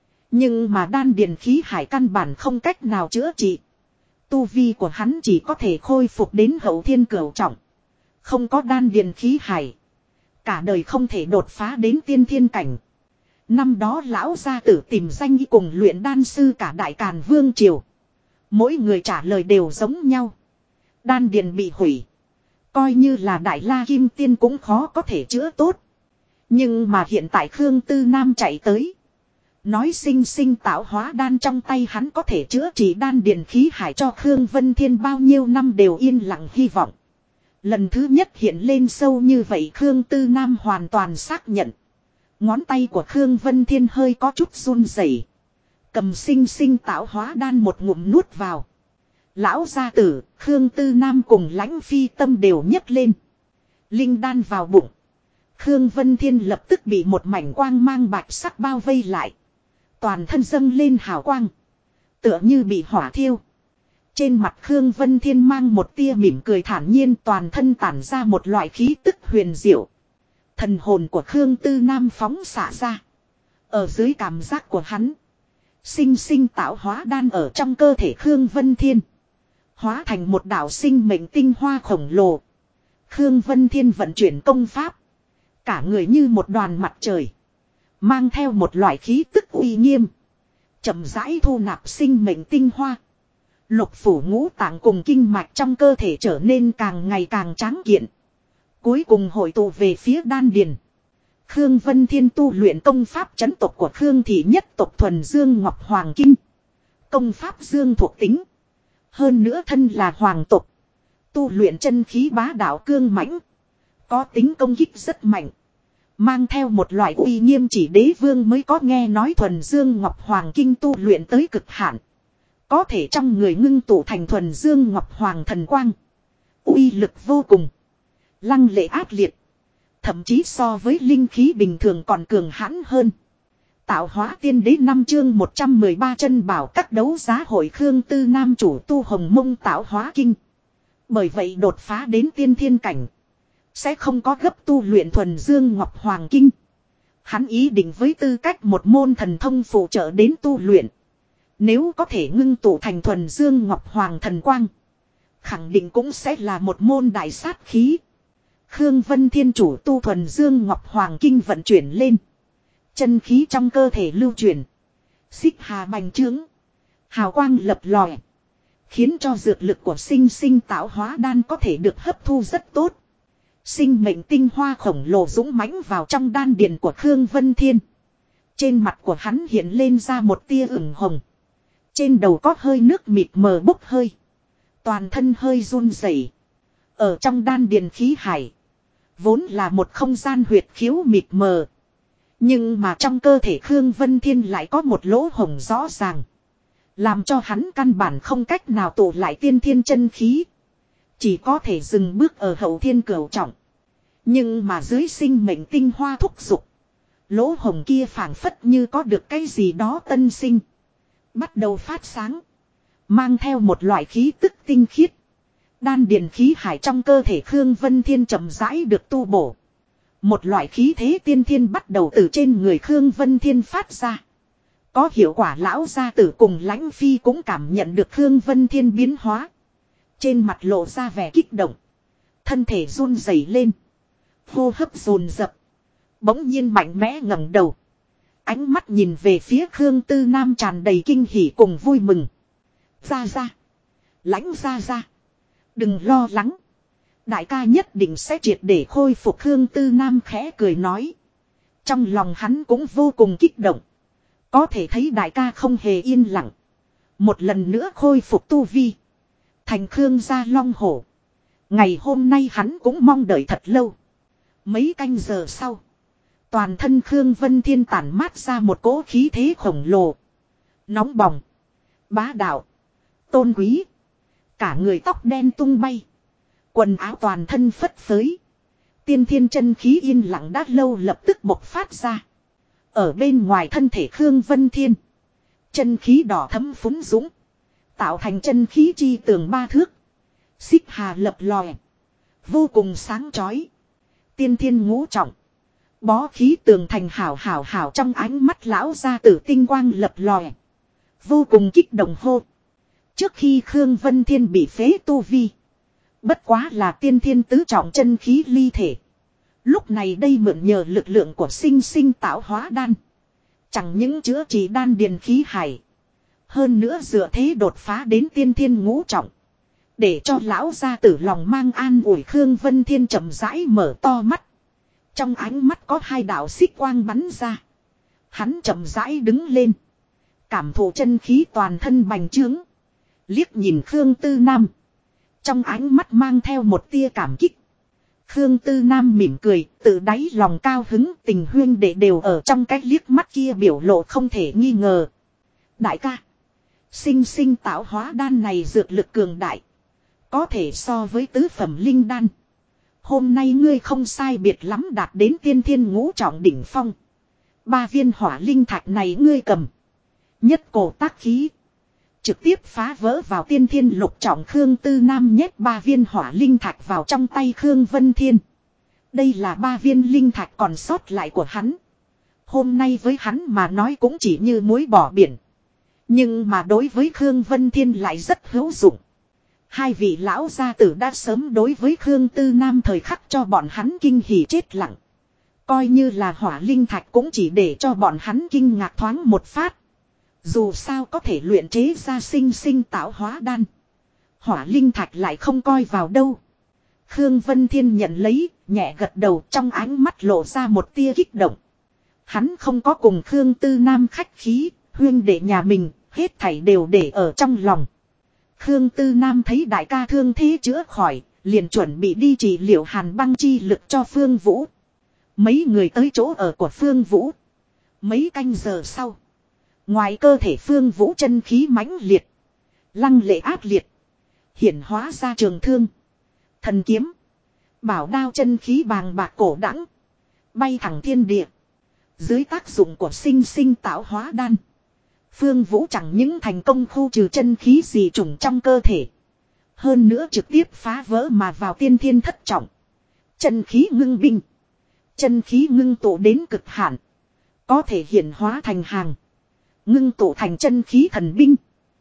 Nhưng mà đan điền khí hải căn bản không cách nào chữa trị. Tu vi của hắn chỉ có thể khôi phục đến hậu thiên cửu trọng. Không có đan điền khí hải. Cả đời không thể đột phá đến tiên thiên cảnh. Năm đó lão gia tử tìm danh y cùng luyện đan sư cả Đại Càn Vương Triều. Mỗi người trả lời đều giống nhau. Đan điền bị hủy. Coi như là Đại La Kim Tiên cũng khó có thể chữa tốt. Nhưng mà hiện tại Khương Tư Nam chạy tới. Nói sinh sinh tạo hóa đan trong tay hắn có thể chữa trị đan điền khí hải, cho Khương Vân Thiên bao nhiêu năm đều yên lặng hy vọng. Lần thứ nhất hiện lên sâu như vậy, Khương Tư Nam hoàn toàn xác nhận. Ngón tay của Khương Vân Thiên hơi có chút run rẩy. Cầm sinh sinh tạo hóa đan một ngụm nuốt vào. Lão gia tử, Khương Tư Nam cùng Lãnh Phi tâm đều nhấc lên. Linh đan vào bụng. Khương Vân Thiên lập tức bị một mảnh quang mang bạch sắc bao vây lại. Toàn thân dâng lên hào quang. Tựa như bị hỏa thiêu. Trên mặt Khương Vân Thiên mang một tia mỉm cười thản nhiên, toàn thân tản ra một loại khí tức huyền diệu. Thần hồn của Khương Tư Nam phóng xạ ra. Ở dưới cảm giác của hắn. Sinh sinh tạo hóa đan ở trong cơ thể Khương Vân Thiên. Hóa thành một đạo sinh mệnh tinh hoa khổng lồ. Khương Vân Thiên vận chuyển công pháp. Cả người như một đoàn mặt trời. Mang theo một loại khí tức uy nghiêm. Chậm rãi thu nạp sinh mệnh tinh hoa. Lục phủ ngũ tạng cùng kinh mạch trong cơ thể trở nên càng ngày càng tráng kiện. Cuối cùng hội tụ về phía đan điền. Khương Vân Thiên tu luyện công pháp chấn tộc của Khương thị nhất tộc thuần Dương Ngọc Hoàng Kinh. Công pháp dương thuộc tính. Hơn nữa thân là hoàng tộc. Tu luyện chân khí bá đạo cương mãnh. Có tính công kích rất mạnh. Mang theo một loại uy nghiêm chỉ đế vương mới có nghe nói thuần Dương Ngọc Hoàng Kinh tu luyện tới cực hạn. Có thể trong người ngưng tụ thành thuần Dương Ngọc Hoàng thần quang. Uy lực vô cùng. Lăng lệ ác liệt. Thậm chí so với linh khí bình thường còn cường hãn hơn. Tạo hóa tiên đế 5 chương 113 chân bảo các đấu giá hội Khương Tư Nam chủ tu Hồng Mông tạo hóa kinh. Bởi vậy đột phá đến tiên thiên cảnh. Sẽ không có gấp tu luyện thuần Dương Ngọc Hoàng Kinh. Hắn ý định với tư cách một môn thần thông phụ trợ đến tu luyện. Nếu có thể ngưng tụ thành thuần Dương Ngọc Hoàng thần quang. Khẳng định cũng sẽ là một môn đại sát khí. Khương Vân Thiên chủ tu thuần Dương Ngọc Hoàng Kinh vận chuyển lên. Chân khí trong cơ thể lưu chuyển. Xích hà bành trướng. Hào quang lập lòe. Khiến cho dược lực của sinh sinh tạo hóa đan có thể được hấp thu rất tốt. Sinh mệnh tinh hoa khổng lồ dũng mãnh vào trong đan điền của Khương Vân Thiên. Trên mặt của hắn hiện lên ra một tia ửng hồng. Trên đầu có hơi nước mịt mờ bốc hơi. Toàn thân hơi run rẩy. Ở trong đan điền khí hải. Vốn là một không gian huyệt khiếu mịt mờ. Nhưng mà trong cơ thể Khương Vân Thiên lại có một lỗ hổng rõ ràng. Làm cho hắn căn bản không cách nào tụ lại tiên thiên chân khí. Chỉ có thể dừng bước ở hậu thiên cửu trọng. Nhưng mà dưới sinh mệnh tinh hoa thúc dục. Lỗ hổng kia phảng phất như có được cái gì đó tân sinh. Bắt đầu phát sáng. Mang theo một loại khí tức tinh khiết. Đan điền khí hải trong cơ thể Khương Vân Thiên chậm rãi được tu bổ. Một loại khí thế tiên thiên bắt đầu từ trên người Khương Vân Thiên phát ra. Có hiệu quả lão gia tử cùng Lãnh Phi cũng cảm nhận được Khương Vân Thiên biến hóa. Trên mặt lộ ra vẻ kích động. Thân thể run rẩy lên. Hô hấp dồn dập. Bỗng nhiên mạnh mẽ ngẩng đầu. Ánh mắt nhìn về phía Khương Tư Nam tràn đầy kinh hỉ cùng vui mừng. Ra ra. Lãnh ra ra. Đừng lo lắng. Đại ca nhất định sẽ triệt để khôi phục. Khương Tư Nam khẽ cười nói. Trong lòng hắn cũng vô cùng kích động. Có thể thấy đại ca không hề yên lặng. Một lần nữa khôi phục tu vi. Thành Khương gia long hổ. Ngày hôm nay hắn cũng mong đợi thật lâu. Mấy canh giờ sau. Toàn thân Khương Vân Thiên tản mát ra một cỗ khí thế khổng lồ. Nóng bỏng. Bá đạo. Tôn quý. Cả người tóc đen tung bay. Quần áo toàn thân phất phới. Tiên thiên chân khí yên lặng đã lâu lập tức bộc phát ra. Ở bên ngoài thân thể Khương Vân Thiên. Chân khí đỏ thấm phúng dũng. Tạo thành chân khí chi tường 3 thước. Xích hà lập lòe. Vô cùng sáng chói. Tiên thiên ngũ trọng. Bó khí tường thành hảo trong ánh mắt lão gia tử tinh quang lập lòe. Vô cùng kích động hô. Trước khi Khương Vân Thiên bị phế tu vi. Bất quá là tiên thiên tứ trọng chân khí ly thể. Lúc này đây mượn nhờ lực lượng của sinh sinh tạo hóa đan. Chẳng những chữa trị đan điền khí hải. Hơn nữa dựa thế đột phá đến tiên thiên ngũ trọng. Để cho lão gia tử lòng mang an ủi. Khương Vân Thiên chậm rãi mở to mắt. Trong ánh mắt có 2 đạo xích quang bắn ra. Hắn chậm rãi đứng lên. Cảm thụ chân khí toàn thân bành trướng. Liếc nhìn Khương Tư Nam. Trong ánh mắt mang theo một tia cảm kích. Khương Tư Nam mỉm cười, tự đáy lòng cao hứng, tình huyên đệ đều ở trong cái liếc mắt kia biểu lộ không thể nghi ngờ. Đại ca, sinh sinh tạo hóa đan này dược lực cường đại. Có thể so với tứ phẩm linh đan. Hôm nay ngươi không sai biệt lắm đạt đến tiên thiên ngũ trọng đỉnh phong. 3 viên hỏa linh thạch này ngươi cầm. Nhất cổ tác khí. Trực tiếp phá vỡ vào tiên thiên lục trọng. Khương Tư Nam nhét 3 viên hỏa linh thạch vào trong tay Khương Vân Thiên. Đây là 3 viên linh thạch còn sót lại của hắn. Hôm nay với hắn mà nói cũng chỉ như muối bỏ biển. Nhưng mà đối với Khương Vân Thiên lại rất hữu dụng. Hai vị lão gia tử đã sớm đối với Khương Tư Nam thời khắc cho bọn hắn kinh hỉ chết lặng. Coi như là hỏa linh thạch cũng chỉ để cho bọn hắn kinh ngạc thoáng một phát. Dù sao có thể luyện chế ra sinh sinh tạo hóa đan. Hỏa linh thạch lại không coi vào đâu. Khương Vân Thiên nhận lấy, nhẹ gật đầu, trong ánh mắt lộ ra một tia kích động. Hắn không có cùng Khương Tư Nam khách khí, huyên đệ nhà mình, hết thảy đều để ở trong lòng. Khương Tư Nam thấy đại ca thương thế chữa khỏi, liền chuẩn bị đi trị liệu hàn băng chi lực cho Phương Vũ. Mấy người tới chỗ ở của Phương Vũ. Mấy canh giờ sau. Ngoài cơ thể Phương Vũ chân khí mãnh liệt. Lăng lệ ác liệt. Hiển hóa ra trường thương. Thần kiếm. Bảo đao chân khí bàng bạc cổ đẳng. Bay thẳng thiên địa. Dưới tác dụng của sinh sinh tạo hóa đan. Phương Vũ chẳng những thành công khu trừ chân khí dị trùng trong cơ thể. Hơn nữa trực tiếp phá vỡ mà vào tiên thiên thất trọng. Chân khí ngưng binh. Chân khí ngưng tụ đến cực hạn. Có thể hiển hóa thành hàng. Ngưng tụ thành chân khí thần binh.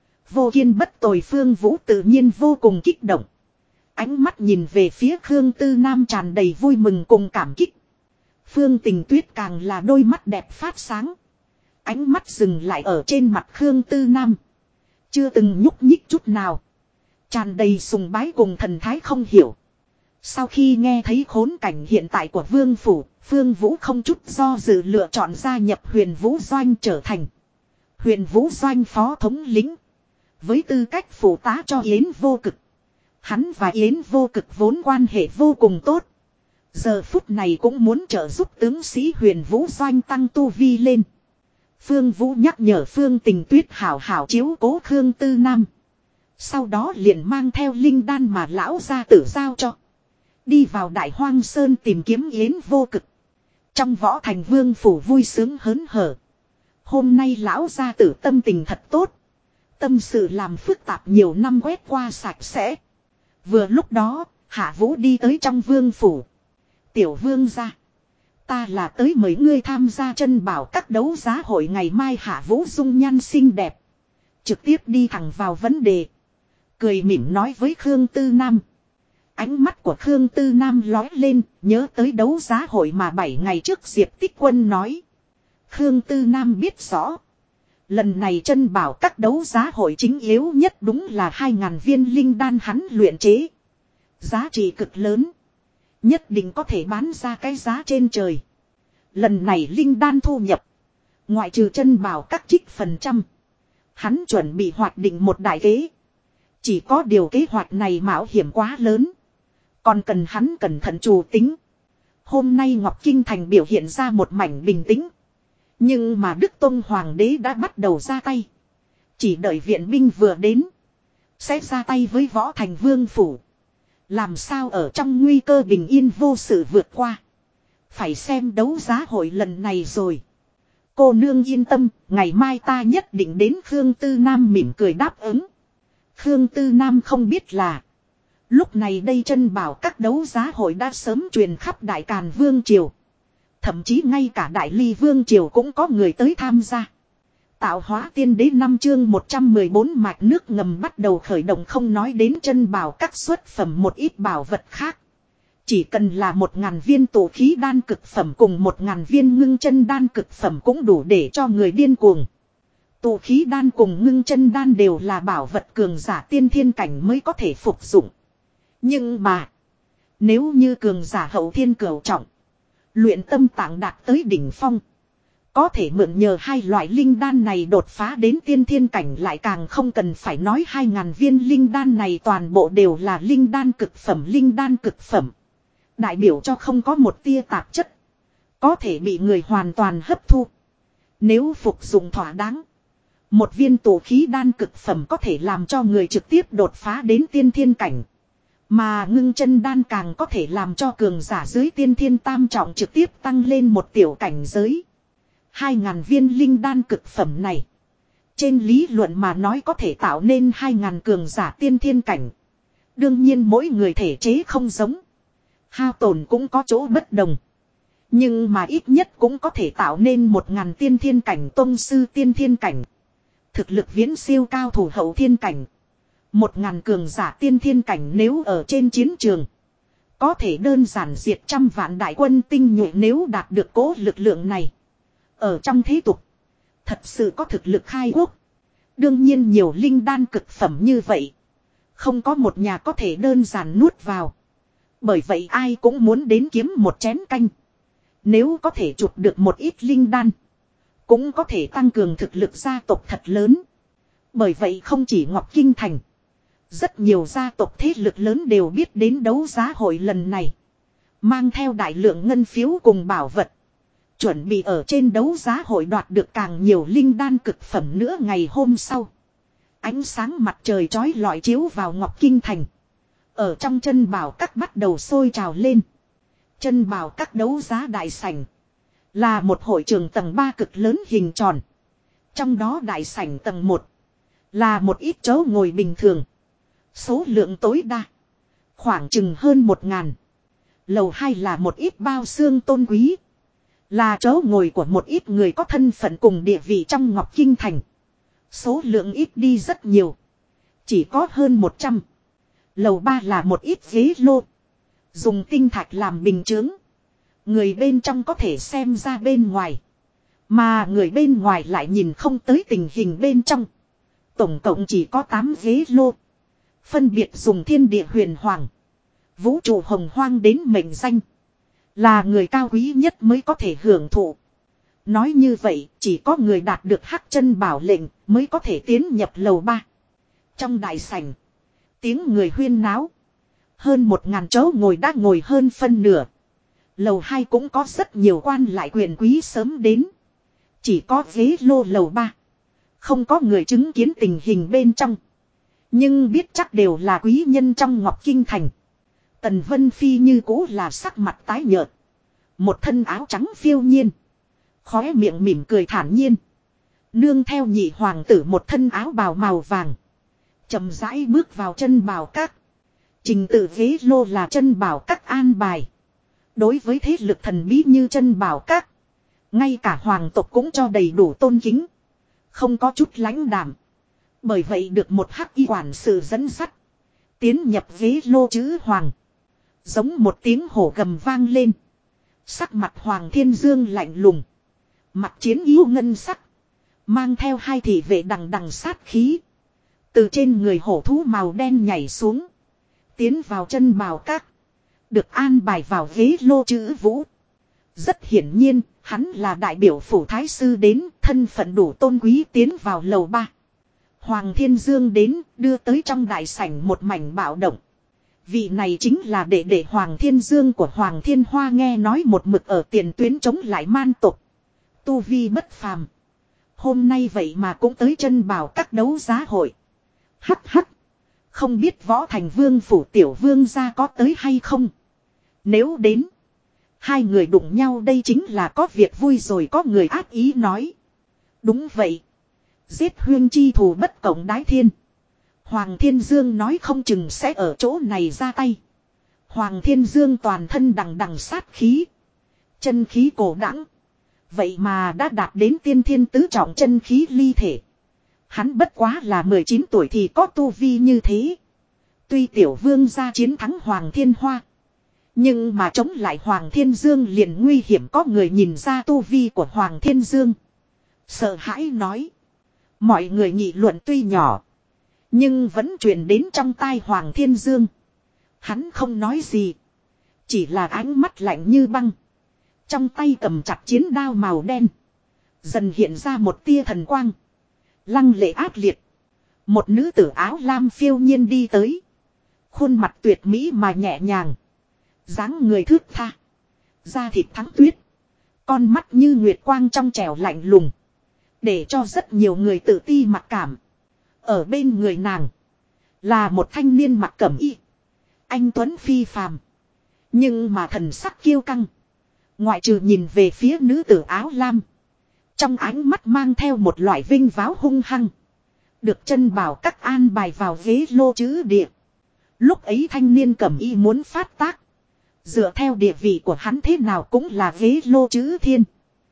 Vô kiên bất tồi Phương Vũ tự nhiên vô cùng kích động. Ánh mắt nhìn về phía Khương Tư Nam tràn đầy vui mừng cùng cảm kích. Phương Tình Tuyết càng là đôi mắt đẹp phát sáng. Ánh mắt dừng lại ở trên mặt Khương Tư Nam. Chưa từng nhúc nhích chút nào. Tràn đầy sùng bái cùng thần thái không hiểu. Sau khi nghe thấy khốn cảnh hiện tại của Vương Phủ, Phương Vũ không chút do dự lựa chọn gia nhập Huyền Vũ Doanh trở thành Huyền Vũ Doanh phó thống lĩnh. Với tư cách phụ tá cho Yến Vô Cực. Hắn và Yến Vô Cực vốn quan hệ vô cùng tốt. Giờ phút này cũng muốn trợ giúp tướng sĩ Huyền Vũ Doanh tăng tu vi lên. Phương Vũ nhắc nhở Phương Tình Tuyết hảo hảo chiếu cố Khương Tư Nam. Sau đó liền mang theo linh đan mà lão gia tử giao cho. Đi vào Đại Hoang Sơn tìm kiếm Yến Vô Cực. Trong võ thành Vương Phủ vui sướng hớn hở. Hôm nay lão gia tử tâm tình thật tốt. Tâm sự làm phức tạp nhiều năm quét qua sạch sẽ. Vừa lúc đó, Hạ Vũ đi tới trong Vương Phủ. Tiểu Vương gia. Ta là tới mời ngươi tham gia chân bảo các đấu giá hội ngày mai. Hạ Vũ dung nhan xinh đẹp. Trực tiếp đi thẳng vào vấn đề. Cười mỉm nói với Khương Tư Nam. Ánh mắt của Khương Tư Nam lói lên, nhớ tới đấu giá hội mà 7 ngày trước Diệp Tích Quân nói. Khương Tư Nam biết rõ. Lần này chân bảo các đấu giá hội chính yếu nhất đúng là 2.000 viên linh đan hắn luyện chế. Giá trị cực lớn. Nhất định có thể bán ra cái giá trên trời. Lần này linh đan thu nhập. Ngoại trừ chân bảo các trích phần trăm. Hắn chuẩn bị hoạch định một đại kế. Chỉ có điều kế hoạch này mạo hiểm quá lớn. Còn cần hắn cẩn thận chủ tính. Hôm nay Ngọc Kinh Thành biểu hiện ra một mảnh bình tĩnh. Nhưng mà Đức Tông Hoàng đế đã bắt đầu ra tay. Chỉ đợi viện binh vừa đến. Sẽ ra tay với Võ Thành Vương Phủ. Làm sao ở trong nguy cơ bình yên vô sự vượt qua. Phải xem đấu giá hội lần này rồi. Cô nương yên tâm, ngày mai ta nhất định đến. Khương Tư Nam mỉm cười đáp ứng. Khương Tư Nam không biết là. Lúc này đây chân bảo các đấu giá hội đã sớm truyền khắp Đại Càn Vương Triều. Thậm chí ngay cả Đại Ly Vương Triều cũng có người tới tham gia. Tạo hóa tiên đế 5 chương 114 mạch nước ngầm bắt đầu khởi động, không nói đến chân bảo các xuất phẩm một ít bảo vật khác. Chỉ cần là 1.000 viên tụ khí đan cực phẩm cùng 1.000 viên ngưng chân đan cực phẩm cũng đủ để cho người điên cuồng. Tụ khí đan cùng ngưng chân đan đều là bảo vật cường giả tiên thiên cảnh mới có thể phục dụng. Nhưng mà, nếu như cường giả hậu thiên cửu trọng, luyện tâm tạng đạt tới đỉnh phong, có thể mượn nhờ hai loại linh đan này đột phá đến tiên thiên cảnh, lại càng không cần phải nói 2.000 viên linh đan này toàn bộ đều là linh đan cực phẩm. Linh đan cực phẩm đại biểu cho không có một tia tạp chất, có thể bị người hoàn toàn hấp thu. Nếu phục dụng thỏa đáng, một viên tụ khí đan cực phẩm có thể làm cho người trực tiếp đột phá đến tiên thiên cảnh. Mà ngưng chân đan càng có thể làm cho cường giả dưới tiên thiên tam trọng trực tiếp tăng lên một tiểu cảnh giới. 2.000 viên linh đan cực phẩm này, trên lý luận mà nói có thể tạo nên 2.000 cường giả tiên thiên cảnh. Đương nhiên mỗi người thể chế không giống, hao tổn cũng có chỗ bất đồng. Nhưng mà ít nhất cũng có thể tạo nên 1.000 tiên thiên cảnh tông sư tiên thiên cảnh. Thực lực viễn siêu cao thủ hậu thiên cảnh. 1.000 cường giả tiên thiên cảnh nếu ở trên chiến trường. Có thể đơn giản diệt trăm vạn đại quân tinh nhuệ nếu đạt được cố lực lượng này. Ở trong thế tục. Thật sự có thực lực khai quốc. Đương nhiên nhiều linh đan cực phẩm như vậy. Không có một nhà có thể đơn giản nuốt vào. Bởi vậy ai cũng muốn đến kiếm một chén canh. Nếu có thể chụp được một ít linh đan. Cũng có thể tăng cường thực lực gia tộc thật lớn. Bởi vậy không chỉ Ngọc Kinh Thành. Rất nhiều gia tộc thế lực lớn đều biết đến đấu giá hội lần này. Mang theo đại lượng ngân phiếu cùng bảo vật. Chuẩn bị ở trên đấu giá hội đoạt được càng nhiều linh đan cực phẩm nữa ngày hôm sau. Ánh sáng mặt trời chói lọi chiếu vào Ngọc Kinh Thành. Ở trong chân bảo các bắt đầu sôi trào lên. Chân bảo các đấu giá đại sảnh. Là một hội trường tầng 3 cực lớn hình tròn. Trong đó đại sảnh tầng 1. Là một ít chỗ ngồi bình thường. Số lượng tối đa. Khoảng chừng hơn 1.000. Lầu 2 là một ít bao xương tôn quý. Là chỗ ngồi của một ít người có thân phận cùng địa vị trong Ngọc Kinh Thành. Số lượng ít đi rất nhiều. Chỉ có hơn 100. Lầu 3 là một ít ghế lô. Dùng tinh thạch làm bình chướng. Người bên trong có thể xem ra bên ngoài. Mà người bên ngoài lại nhìn không tới tình hình bên trong. Tổng cộng chỉ có 8 ghế lô. Phân biệt dùng thiên địa huyền hoàng. Vũ trụ hồng hoang đến mệnh danh. Là người cao quý nhất mới có thể hưởng thụ. Nói như vậy chỉ có người đạt được hắc chân bảo lệnh mới có thể tiến nhập lầu 3. Trong đại sảnh. Tiếng người huyên náo. Hơn 1.000 chỗ ngồi đã ngồi hơn phân nửa. Lầu 2 cũng có rất nhiều quan lại quyền quý sớm đến. Chỉ có ghế lô lầu 3. Không có người chứng kiến tình hình bên trong. Nhưng biết chắc đều là quý nhân trong Ngọc Kinh Thành. Tần Vân Phi như cũ là sắc mặt tái nhợt. Một thân áo trắng phiêu nhiên. Khóe miệng mỉm cười thản nhiên. Nương theo nhị hoàng tử một thân áo bào màu vàng. Chậm rãi bước vào chân bào các. Trình tự ghế lô là chân bảo các an bài. Đối với thế lực thần bí như chân bảo các. Ngay cả hoàng tộc cũng cho đầy đủ tôn kính. Không có chút lãnh đạm. Bởi vậy được một hắc y quản sự dẫn dắt. Tiến nhập ghế lô chữ hoàng. Giống một tiếng hổ gầm vang lên. Sắc mặt Hoàng Thiên Dương lạnh lùng. Mặt chiến yếu ngân sắc. Mang theo hai thị vệ đằng đằng sát khí. Từ trên người hổ thú màu đen nhảy xuống. Tiến vào chân bào các. Được an bài vào ghế lô chữ vũ. Rất hiển nhiên, hắn là đại biểu phủ thái sư đến, thân phận đủ tôn quý tiến vào lầu 3. Hoàng Thiên Dương đến, đưa tới trong đại sảnh một mảnh bạo động. Vị này chính là đệ đệ Hoàng Thiên Dương của Hoàng Thiên Hoa, nghe nói một mực ở tiền tuyến chống lại man tộc. Tu vi bất phàm. Hôm nay vậy mà cũng tới chân bảo các đấu giá hội. Hắc hắc. Không biết Võ Thành Vương phủ tiểu vương gia có tới hay không? Nếu đến, hai người đụng nhau đây chính là có việc vui rồi, có người ác ý nói. Đúng vậy. Giết huyên chi thù bất cộng đái thiên. Hoàng Thiên Dương nói không chừng sẽ ở chỗ này ra tay. Hoàng Thiên Dương toàn thân đằng đằng sát khí. Chân khí cổ đẳng. Vậy mà đã đạt đến tiên thiên tứ trọng chân khí ly thể. Hắn bất quá là 19 tuổi thì có tu vi như thế. Tuy tiểu vương gia chiến thắng Hoàng Thiên Hoa. Nhưng mà chống lại Hoàng Thiên Dương liền nguy hiểm, có người nhìn ra tu vi của Hoàng Thiên Dương. Sợ hãi nói. Mọi người nghị luận tuy nhỏ. Nhưng vẫn truyền đến trong tai Hoàng Thiên Dương. Hắn không nói gì. Chỉ là ánh mắt lạnh như băng. Trong tay cầm chặt chiến đao màu đen. Dần hiện ra một tia thần quang. Lăng lệ ác liệt. Một nữ tử áo lam phiêu nhiên đi tới. Khuôn mặt tuyệt mỹ mà nhẹ nhàng. Dáng người thướt tha. Da thịt thắng tuyết. Con mắt như nguyệt quang trong trẻo lạnh lùng. Để cho rất nhiều người tự ti mặc cảm. Ở bên người nàng. Là một thanh niên mặc cẩm y. Anh tuấn phi phàm. Nhưng mà thần sắc kiêu căng. Ngoại trừ nhìn về phía nữ tử áo lam. Trong ánh mắt mang theo một loại vinh váo hung hăng. Được chân bảo các an bài vào ghế lô chữ địa. Lúc ấy thanh niên cẩm y muốn phát tác. Dựa theo địa vị của hắn thế nào cũng là ghế lô chữ thiên.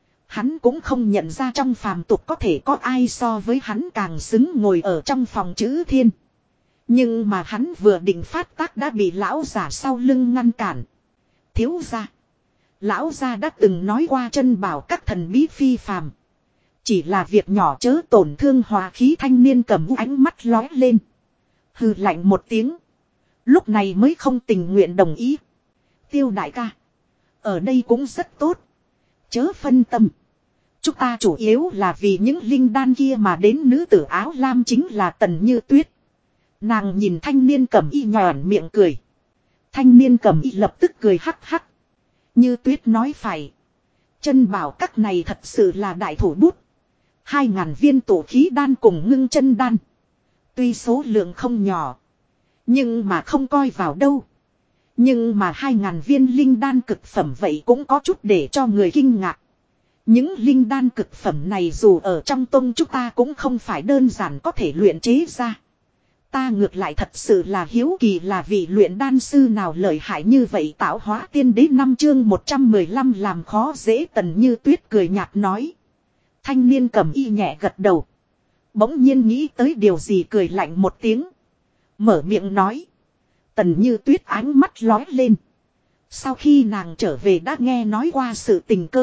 Hắn cũng không nhận ra trong phàm tục có thể có ai so với hắn càng xứng ngồi ở trong phòng chữ thiên. Nhưng mà hắn vừa định phát tác đã bị lão giả sau lưng ngăn cản. Thiếu gia. Lão gia đã từng nói qua chân bảo các thần bí phi phàm. Chỉ là việc nhỏ chớ tổn thương hòa khí. Thanh niên cầm ánh mắt lóe lên. Hừ lạnh một tiếng. Lúc này mới không tình nguyện đồng ý. Tiêu đại ca. Ở đây cũng rất tốt. Chớ phân tâm. Chúng ta chủ yếu là vì những linh đan kia mà đến. Nữ tử áo lam chính là Tần Như Tuyết. Nàng nhìn thanh niên cẩm y nhòn miệng cười. Thanh niên cẩm y lập tức cười hắc hắc. Như Tuyết nói phải. Chân bảo các này thật sự là đại thủ bút. 2.000 viên tổ khí đan cùng ngưng chân đan. Tuy số lượng không nhỏ. Nhưng mà không coi vào đâu. Nhưng mà 2.000 viên linh đan cực phẩm vậy cũng có chút để cho người kinh ngạc. Những linh đan cực phẩm này dù ở trong tông chúng ta cũng không phải đơn giản có thể luyện chế ra. Ta ngược lại thật sự là hiếu kỳ là vị luyện đan sư nào lợi hại như vậy. Tạo hóa tiên đế 5 chương 115 làm khó dễ. Tần Như Tuyết cười nhạt nói. Thanh niên cầm y nhẹ gật đầu. Bỗng nhiên nghĩ tới điều gì cười lạnh một tiếng. Mở miệng nói. Tần Như Tuyết ánh mắt lóe lên. Sau khi nàng trở về đã nghe nói qua sự tình cơ.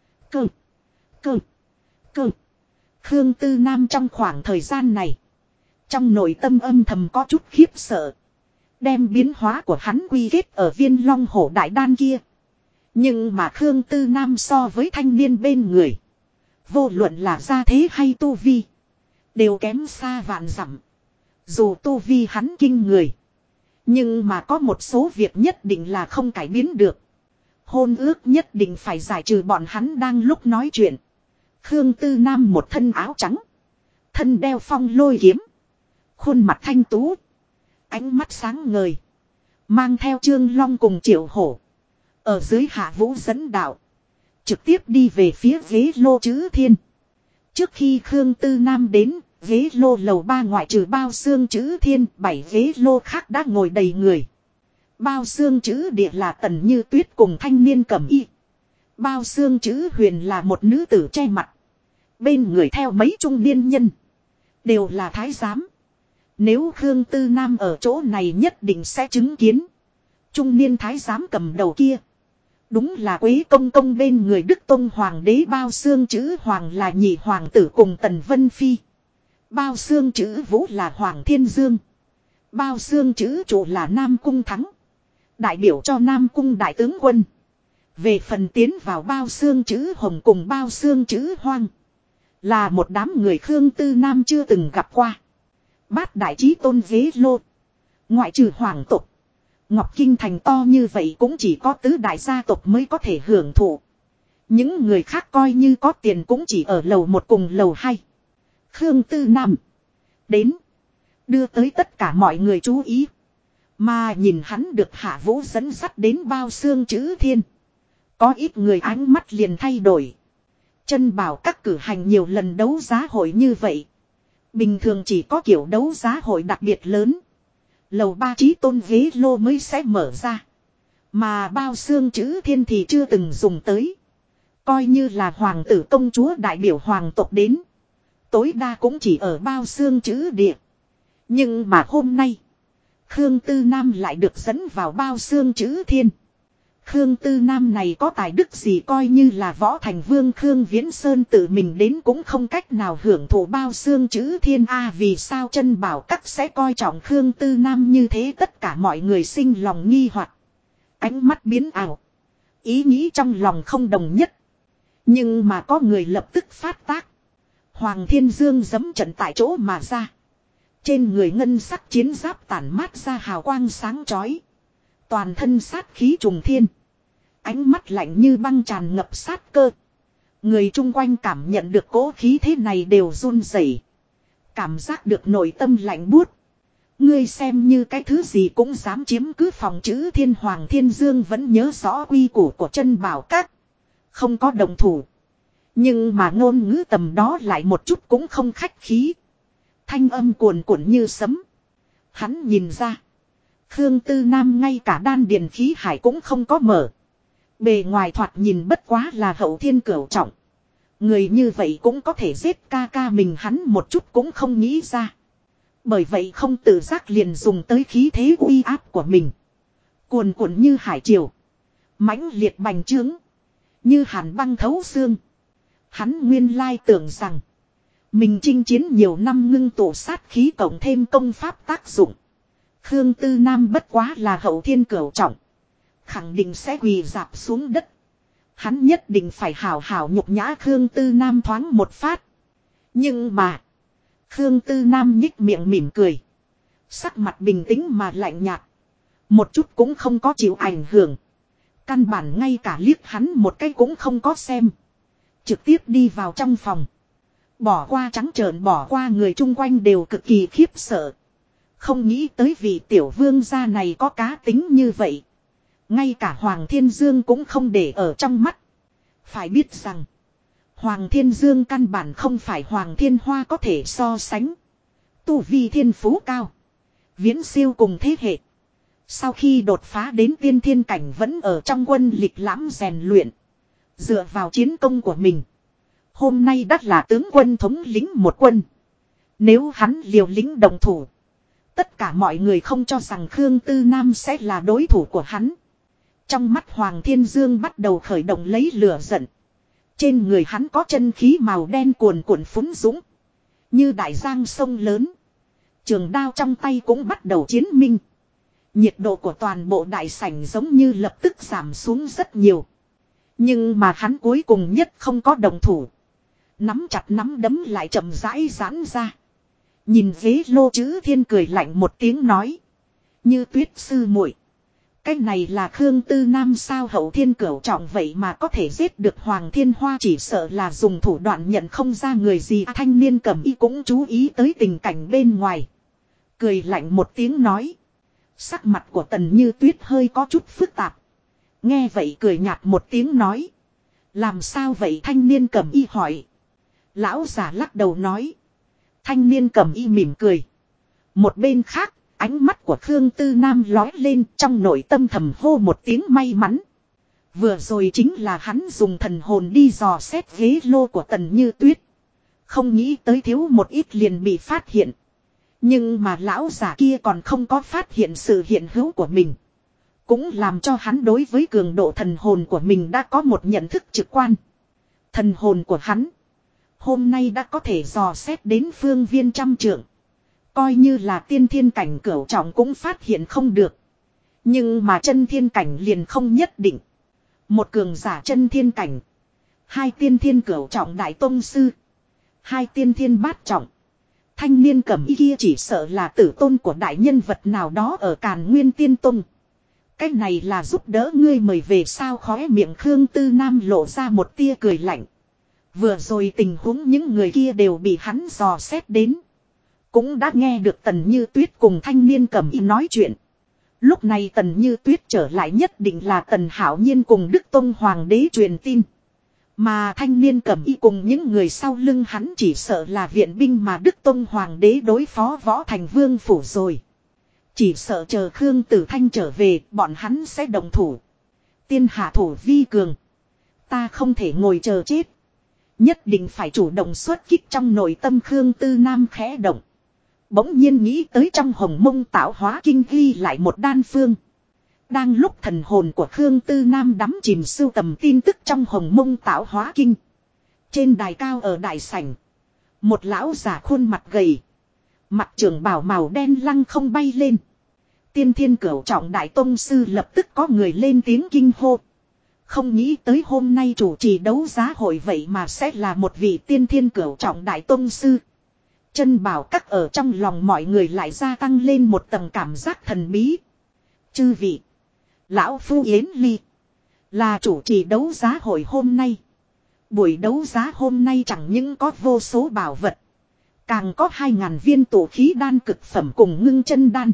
Khương Tư Nam trong khoảng thời gian này. Trong nội tâm âm thầm có chút khiếp sợ. Đem biến hóa của hắn quy kết ở viên long hổ đại đan kia. Nhưng mà Khương Tư Nam so với thanh niên bên người. Vô luận là gia thế hay tu vi. Đều kém xa vạn dặm. Dù tu vi hắn kinh người. Nhưng mà có một số việc nhất định là không cải biến được. Hôn ước nhất định phải giải trừ. Bọn hắn đang lúc nói chuyện. Khương Tư Nam một thân áo trắng. Thân đeo phong lôi kiếm. Khuôn mặt thanh tú. Ánh mắt sáng ngời. Mang theo Trương Long cùng Triệu Hổ. Ở dưới Hạ Vũ dẫn đạo. Trực tiếp đi về phía ghế lô Chữ Thiên. Trước khi Khương Tư Nam đến, ghế lô lầu 3 ngoại trừ Bao Xương Chữ Thiên, 7 ghế lô khác đã ngồi đầy người. Bao Xương Chữ Địa là Tần Như Tuyết cùng thanh niên cẩm y. Bao Xương Chữ Huyền là một nữ tử che mặt. Bên người theo mấy trung niên nhân. Đều là thái giám. Nếu Khương Tư Nam ở chỗ này nhất định sẽ chứng kiến. Trung niên thái giám cầm đầu kia. Đúng là Quế Công Công bên người Đức Tông Hoàng đế. Bao Xương Chữ Hoàng là nhị hoàng tử cùng Tần Vân Phi. Bao Xương Chữ Vũ là Hoàng Thiên Dương. Bao Xương Chữ Trụ là Nam Cung Thắng. Đại biểu cho Nam Cung đại tướng quân. Về phần tiến vào Bao Xương Chữ Hồng cùng Bao Xương Chữ Hoang. Là một đám người Khương Tư Nam chưa từng gặp qua. Bát đại chí tôn ghế lô. Ngoại trừ hoàng tộc. Ngọc Kinh thành to như vậy cũng chỉ có tứ đại gia tộc mới có thể hưởng thụ. Những người khác coi như có tiền cũng chỉ ở lầu 1 cùng lầu 2. Khương Tư Nam. Đến. Đưa tới tất cả mọi người chú ý. Mà nhìn hắn được Hạ Vũ dẫn dắt đến Bao Xương Chữ Thiên. Có ít người ánh mắt liền thay đổi. Chân bảo các cử hành nhiều lần đấu giá hội như vậy. Bình thường chỉ có kiểu đấu giá hội đặc biệt lớn. Lầu 3 chí tôn ghế lô mới sẽ mở ra. Mà Bao Xương Chữ Thiên thì chưa từng dùng tới. Coi như là hoàng tử công chúa đại biểu hoàng tộc đến. Tối đa cũng chỉ ở Bao Xương Chữ Địa. Nhưng mà hôm nay. Khương Tư Nam lại được dẫn vào Bao Xương Chữ Thiên. Khương Tư Nam này có tài đức gì coi như là võ thành vương Khương Viễn Sơn tự mình đến cũng không cách nào hưởng thụ Bao Xương Chữ Thiên. Vì sao chân bảo các sẽ coi trọng Khương Tư Nam như thế. Tất cả mọi người sinh lòng nghi hoặc. Ánh mắt biến ảo. Ý nghĩ trong lòng không đồng nhất. Nhưng mà có người lập tức phát tác. Hoàng Thiên Dương giẫm trận tại chỗ mà ra. Trên người ngân sắc chiến giáp tản mát ra hào quang sáng chói. Toàn thân sát khí trùng thiên. Ánh mắt lạnh như băng tràn ngập sát cơ. Người chung quanh cảm nhận được cỗ khí thế này đều run rẩy. Cảm giác được nội tâm lạnh buốt. Ngươi xem như cái thứ gì cũng dám chiếm cứ phòng Chữ Thiên. Hoàng Thiên Dương vẫn nhớ rõ quy củ của chân bảo các. Không có đồng thủ. Nhưng mà ngôn ngữ tầm đó lại một chút cũng không khách khí. Thanh âm cuồn cuộn như sấm. Hắn nhìn ra. Khương Tư Nam ngay cả đan điền khí hải cũng không có mở. Bề ngoài thoạt nhìn bất quá là hậu thiên cửu trọng. Người như vậy cũng có thể giết ca ca mình, hắn một chút cũng không nghĩ ra. Bởi vậy không tự giác liền dùng tới khí thế uy áp của mình. Cuồn cuộn như hải triều. Mãnh liệt bành trướng. Như hàn băng thấu xương. Hắn nguyên lai tưởng rằng. Mình chinh chiến nhiều năm ngưng tụ sát khí cộng thêm công pháp tác dụng. Khương Tư Nam bất quá là hậu thiên cửu trọng. Khẳng định sẽ quỳ dạp xuống đất. Hắn nhất định phải hào hào nhục nhã Khương Tư Nam thoáng một phát. Nhưng mà. Khương Tư Nam nhích miệng mỉm cười. Sắc mặt bình tĩnh mà lạnh nhạt. Một chút cũng không có chịu ảnh hưởng. Căn bản ngay cả liếc hắn một cái cũng không có xem. Trực tiếp đi vào trong phòng. Bỏ qua trắng trợn bỏ qua người chung quanh đều cực kỳ khiếp sợ. Không nghĩ tới vị tiểu vương gia này có cá tính như vậy. Ngay cả Hoàng Thiên Dương cũng không để ở trong mắt. Phải biết rằng. Hoàng Thiên Dương căn bản không phải Hoàng Thiên Hoa có thể so sánh. Tu vi thiên phú cao. Viễn siêu cùng thế hệ. Sau khi đột phá đến tiên thiên cảnh vẫn ở trong quân lịch lãm rèn luyện. Dựa vào chiến công của mình. Hôm nay đắt là tướng quân thống lĩnh một quân. Nếu hắn liều lĩnh đồng thủ. Tất cả mọi người không cho rằng Khương Tư Nam sẽ là đối thủ của hắn. Trong mắt Hoàng Thiên Dương bắt đầu khởi động lấy lửa giận. Trên người hắn có chân khí màu đen cuồn cuộn phúng dũng. Như đại giang sông lớn. Trường đao trong tay cũng bắt đầu chiến minh. Nhiệt độ của toàn bộ đại sảnh giống như lập tức giảm xuống rất nhiều. Nhưng mà hắn cuối cùng nhất không có đồng thủ. Nắm chặt nắm đấm lại chậm rãi giãn ra. Nhìn ghế Lô Chữ Thiên cười lạnh một tiếng nói. Như Tuyết sư muội, cái này là Khương Tư Nam sao hậu thiên cửu trọng vậy mà có thể giết được Hoàng Thiên Hoa, chỉ sợ là dùng thủ đoạn nhận không ra người gì. Thanh niên Cẩm Y cũng chú ý tới tình cảnh bên ngoài. Cười lạnh một tiếng nói. Sắc mặt của Tần Như Tuyết hơi có chút phức tạp. Nghe vậy cười nhạt một tiếng nói. Làm sao vậy? Thanh niên Cẩm Y hỏi. Lão già lắc đầu nói. Thanh niên Cẩm Y mỉm cười. Một bên khác, ánh mắt của Khương Tư Nam lói lên, trong nội tâm thầm hô một tiếng may mắn. Vừa rồi chính là hắn dùng thần hồn đi dò xét ghế lô của Tần Như Tuyết. Không nghĩ tới thiếu một ít liền bị phát hiện. Nhưng mà lão già kia còn không có phát hiện sự hiện hữu của mình. Cũng làm cho hắn đối với cường độ thần hồn của mình đã có một nhận thức trực quan. Thần hồn của hắn hôm nay đã có thể dò xét đến phương viên trăm trượng. Coi như là tiên thiên cảnh cửu trọng cũng phát hiện không được. Nhưng mà chân thiên cảnh liền không nhất định. Một cường giả chân thiên cảnh. Hai tiên thiên cửu trọng đại tông sư. Hai tiên thiên bát trọng. Thanh niên Cẩm Y kia chỉ sợ là tử tôn của đại nhân vật nào đó ở Càn Nguyên Tiên Tông. Cái này là giúp đỡ ngươi mời về sao? Khóe miệng Khương Tư Nam lộ ra một tia cười lạnh. Vừa rồi tình huống những người kia đều bị hắn dò xét đến. Cũng đã nghe được Tần Như Tuyết cùng thanh niên Cẩm Y nói chuyện. Lúc này Tần Như Tuyết trở lại nhất định là Tần Hạo Nhiên cùng Đức Tông Hoàng đế truyền tin. Mà thanh niên Cẩm Y cùng những người sau lưng hắn chỉ sợ là viện binh mà Đức Tông Hoàng đế đối phó Võ Thành Vương phủ rồi. Chỉ sợ chờ Khương Tử Thanh trở về bọn hắn sẽ đồng thủ. Tiên hạ thủ vi cường. Ta không thể ngồi chờ chết. Nhất định phải chủ động xuất kích. Trong nội tâm Khương Tư Nam khẽ động. Bỗng nhiên nghĩ tới trong Hồng Mông Tạo Hóa Kinh ghi lại một đan phương. Đang lúc thần hồn của Khương Tư Nam đắm chìm sưu tầm tin tức trong Hồng Mông Tạo Hóa Kinh. Trên đài cao ở đại sảnh. Một lão già khuôn mặt gầy. Mặt trường bào màu đen lăng không bay lên. Tiên thiên cửu trọng đại tông sư lập tức có người lên tiếng kinh hô. Không nghĩ tới hôm nay chủ trì đấu giá hội vậy mà sẽ là một vị tiên thiên cửu trọng đại tông sư. Chân bảo các ở trong lòng mọi người lại gia tăng lên một tầng cảm giác thần bí. Chư vị. Lão Phu Yến Ly. Là chủ trì đấu giá hội hôm nay. Buổi đấu giá hôm nay chẳng những có vô số bảo vật. Càng có 2.000 viên tổ khí đan cực phẩm cùng ngưng chân đan.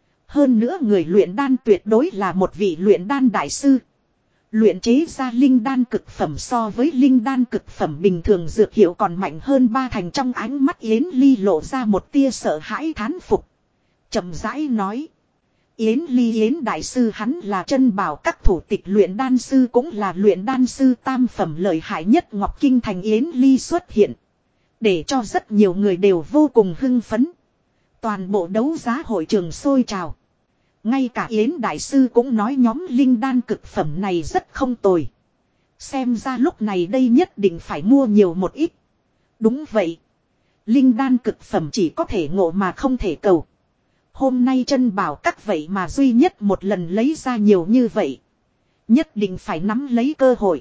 Hơn nữa người luyện đan tuyệt đối là một vị luyện đan đại sư. Luyện chế ra linh đan cực phẩm so với linh đan cực phẩm bình thường dược hiệu còn mạnh hơn 3 thành. Trong ánh mắt Yến Ly lộ ra một tia sợ hãi thán phục. Chậm rãi nói. Yến Ly Yến đại sư hắn là chân bảo các thủ tịch luyện đan sư cũng là luyện đan sư tam phẩm lợi hại nhất Ngọc Kinh thành. Yến Ly xuất hiện. Để cho rất nhiều người đều vô cùng hưng phấn. Toàn bộ đấu giá hội trường sôi trào. Ngay cả Yến Đại Sư cũng nói nhóm linh đan cực phẩm này rất không tồi. Xem ra lúc này đây nhất định phải mua nhiều một ít. Đúng vậy. Linh đan cực phẩm chỉ có thể ngộ mà không thể cầu. Hôm nay chân bảo các vậy mà duy nhất một lần lấy ra nhiều như vậy. Nhất định phải nắm lấy cơ hội.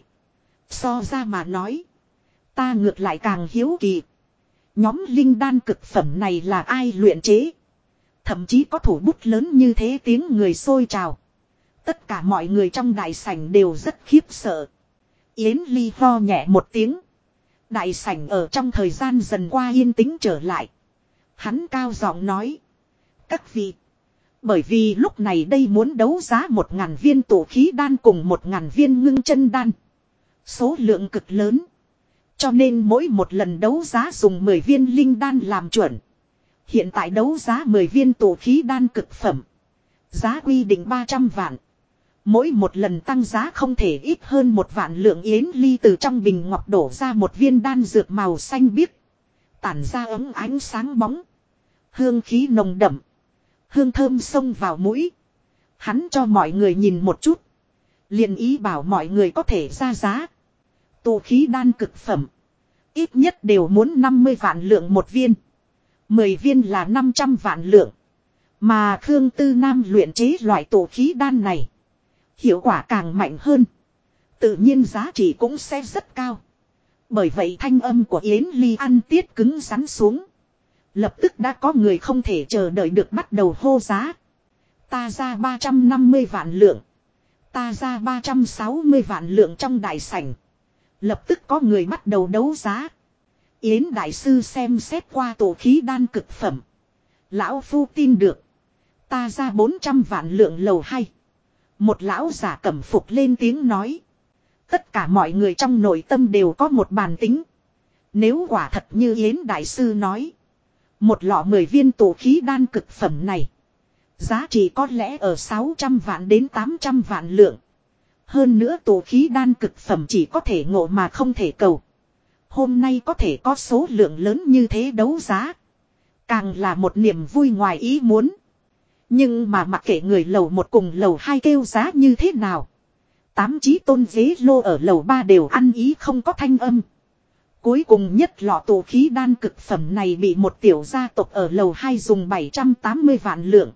So ra mà nói. Ta ngược lại càng hiếu kỳ. Nhóm linh đan cực phẩm này là ai luyện chế? Thậm chí có thủ bút lớn như thế tiếng người sôi trào. Tất cả mọi người trong đại sảnh đều rất khiếp sợ. Yến Ly ho nhẹ một tiếng. Đại sảnh ở trong thời gian dần qua yên tĩnh trở lại. Hắn cao giọng nói. Các vị. Bởi vì lúc này đây muốn đấu giá 1000 viên tổ khí đan cùng 1000 viên ngưng chân đan. Số lượng cực lớn. Cho nên mỗi một lần đấu giá dùng 10 viên linh đan làm chuẩn. Hiện tại đấu giá 10 viên tổ khí đan cực phẩm. Giá quy định 300 vạn. Mỗi một lần tăng giá không thể ít hơn 1 vạn lượng. Yến Ly từ trong bình ngọc đổ ra một viên đan dược màu xanh biếc. Tản ra ấm ánh sáng bóng. Hương khí nồng đậm. Hương thơm xông vào mũi. Hắn cho mọi người nhìn một chút. Liền ý bảo mọi người có thể ra giá. Tổ khí đan cực phẩm. Ít nhất đều muốn 50 vạn lượng một viên. 10 viên là 500 vạn lượng. Mà Khương Tư Nam luyện chế loại tổ khí đan này. Hiệu quả càng mạnh hơn. Tự nhiên giá trị cũng sẽ rất cao. Bởi vậy thanh âm của Yến Ly ăn tiết cứng rắn xuống. Lập tức đã có người không thể chờ đợi được bắt đầu hô giá. Ta ra 350 vạn lượng. Ta ra 360 vạn lượng trong đại sảnh. Lập tức có người bắt đầu đấu giá. Yến Đại Sư xem xét qua tổ khí đan cực phẩm. Lão Phu tin được. Ta ra 400 vạn lượng lầu 2. Một lão giả cẩm phục lên tiếng nói. Tất cả mọi người trong nội tâm đều có một bàn tính. Nếu quả thật như Yến Đại Sư nói. Một lọ 10 viên tổ khí đan cực phẩm này. Giá trị có lẽ ở 600 vạn đến 800 vạn lượng. Hơn nữa tổ khí đan cực phẩm chỉ có thể ngộ mà không thể cầu. Hôm nay có thể có số lượng lớn như thế đấu giá. Càng là một niềm vui ngoài ý muốn. Nhưng mà mặc kệ người lầu 1 cùng lầu 2 kêu giá như thế nào. 8 chí tôn ghế lô ở lầu 3 đều ăn ý không có thanh âm. Cuối cùng nhất lọ tổ khí đan cực phẩm này bị một tiểu gia tộc ở lầu 2 dùng 780 vạn lượng.